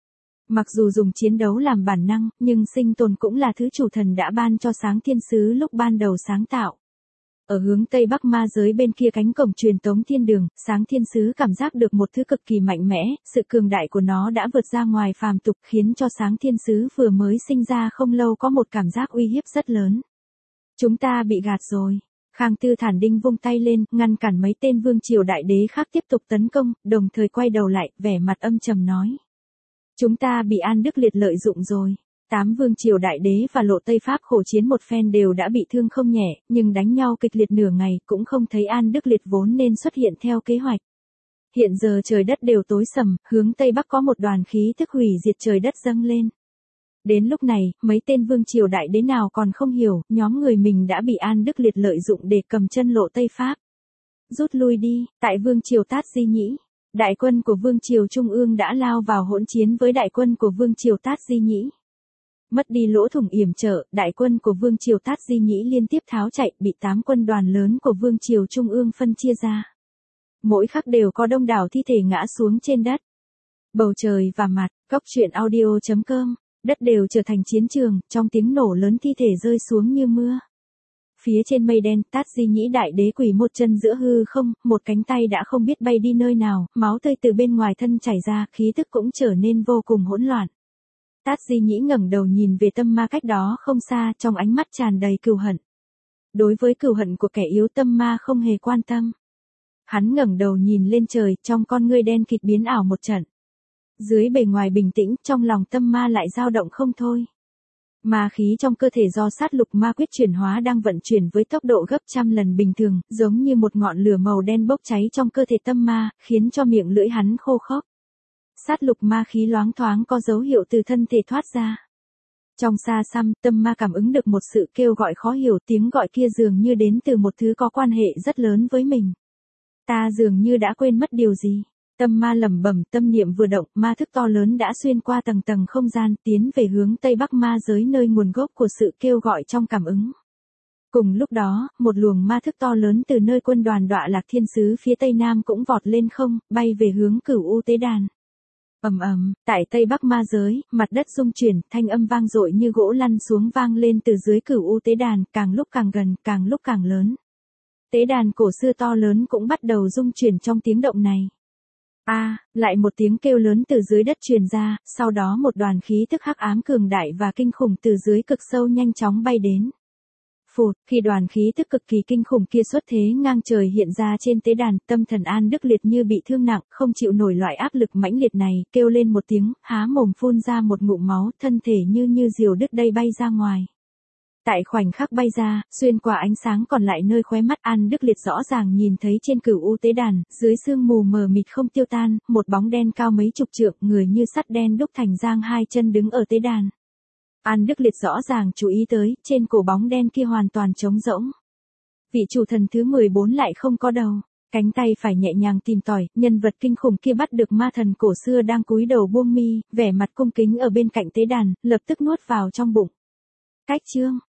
Mặc dù dùng chiến đấu làm bản năng, nhưng sinh tồn cũng là thứ chủ thần đã ban cho Sáng Thiên Sứ lúc ban đầu sáng tạo. Ở hướng Tây Bắc ma giới bên kia cánh cổng truyền tống thiên đường, Sáng Thiên Sứ cảm giác được một thứ cực kỳ mạnh mẽ, sự cường đại của nó đã vượt ra ngoài phàm tục khiến cho Sáng Thiên Sứ vừa mới sinh ra không lâu có một cảm giác uy hiếp rất lớn. Chúng ta bị gạt rồi. Khang Tư Thản Đinh vung tay lên, ngăn cản mấy tên vương triều đại đế khác tiếp tục tấn công, đồng thời quay đầu lại, vẻ mặt âm trầm nói. Chúng ta bị An Đức Liệt lợi dụng rồi. Tám vương triều đại đế và Lộ Tây Pháp khổ chiến một phen đều đã bị thương không nhẹ, nhưng đánh nhau kịch liệt nửa ngày cũng không thấy An Đức Liệt vốn nên xuất hiện theo kế hoạch. Hiện giờ trời đất đều tối sầm, hướng Tây Bắc có một đoàn khí thức hủy diệt trời đất dâng lên. Đến lúc này, mấy tên vương triều đại đế nào còn không hiểu, nhóm người mình đã bị An Đức Liệt lợi dụng để cầm chân Lộ Tây Pháp. Rút lui đi, tại vương triều Tát Di Nhĩ. Đại quân của vương triều Trung ương đã lao vào hỗn chiến với đại quân của vương triều Tát Di Nhĩ. Mất đi lỗ thủng yểm trở, đại quân của vương triều Tát Di Nhĩ liên tiếp tháo chạy, bị tám quân đoàn lớn của vương triều Trung ương phân chia ra. Mỗi khắc đều có đông đảo thi thể ngã xuống trên đất. Bầu trời và mặt, góc truyện audio chấm com, đất đều trở thành chiến trường, trong tiếng nổ lớn thi thể rơi xuống như mưa. Phía trên mây đen, Tát Di Nhĩ đại đế quỳ một chân giữa hư không, một cánh tay đã không biết bay đi nơi nào, máu tươi từ bên ngoài thân chảy ra, khí tức cũng trở nên vô cùng hỗn loạn. Tát Di Nhĩ ngẩng đầu nhìn về tâm ma cách đó không xa, trong ánh mắt tràn đầy cừu hận. Đối với cừu hận của kẻ yếu tâm ma không hề quan tâm. Hắn ngẩng đầu nhìn lên trời, trong con ngươi đen kịt biến ảo một trận. Dưới bề ngoài bình tĩnh, trong lòng tâm ma lại dao động không thôi. Ma khí trong cơ thể do sát lục ma quyết chuyển hóa đang vận chuyển với tốc độ gấp trăm lần bình thường, giống như một ngọn lửa màu đen bốc cháy trong cơ thể tâm ma, khiến cho miệng lưỡi hắn khô khốc. Sát lục ma khí loáng thoáng có dấu hiệu từ thân thể thoát ra. Trong xa xăm, tâm ma cảm ứng được một sự kêu gọi khó hiểu, tiếng gọi kia dường như đến từ một thứ có quan hệ rất lớn với mình. Ta dường như đã quên mất điều gì. Tâm ma lẩm bẩm, tâm niệm vừa động, ma thức to lớn đã xuyên qua tầng tầng không gian, tiến về hướng Tây Bắc ma giới nơi nguồn gốc của sự kêu gọi trong cảm ứng. Cùng lúc đó, một luồng ma thức to lớn từ nơi quân đoàn Đọa Lạc Thiên Sứ phía Tây Nam cũng vọt lên không, bay về hướng Cửu U Tế Đàn. Ầm ầm, tại Tây Bắc ma giới, mặt đất rung chuyển, thanh âm vang dội như gỗ lăn xuống vang lên từ dưới Cửu U Tế Đàn, càng lúc càng gần, càng lúc càng lớn. Tế đàn cổ xưa to lớn cũng bắt đầu rung chuyển trong tiếng động này. A, à, lại một tiếng kêu lớn từ dưới đất truyền ra, sau đó một đoàn khí tức hắc ám cường đại và kinh khủng từ dưới cực sâu nhanh chóng bay đến. Phụt, khi đoàn khí tức cực kỳ kinh khủng kia xuất thế ngang trời hiện ra trên tế đàn, tâm thần An Đức Liệt như bị thương nặng, không chịu nổi loại áp lực mãnh liệt này, kêu lên một tiếng, há mồm phun ra một ngụm máu, thân thể như như diều đứt đây bay ra ngoài. Tại khoảnh khắc bay ra, xuyên qua ánh sáng còn lại nơi khóe mắt An Đức Liệt rõ ràng nhìn thấy trên Cửu U Tế Đàn, dưới sương mù mờ mịt không tiêu tan, một bóng đen cao mấy chục trượng, người như sắt đen đúc thành giang hai chân đứng ở tế đàn. An Đức Liệt rõ ràng chú ý tới, trên cổ bóng đen kia hoàn toàn trống rỗng. Vị chủ thần thứ mười bốn lại không có đầu, cánh tay phải nhẹ nhàng tìm tòi, nhân vật kinh khủng kia bắt được ma thần cổ xưa đang cúi đầu buông mi, vẻ mặt cung kính ở bên cạnh tế đàn, lập tức nuốt vào trong bụng. Cách chương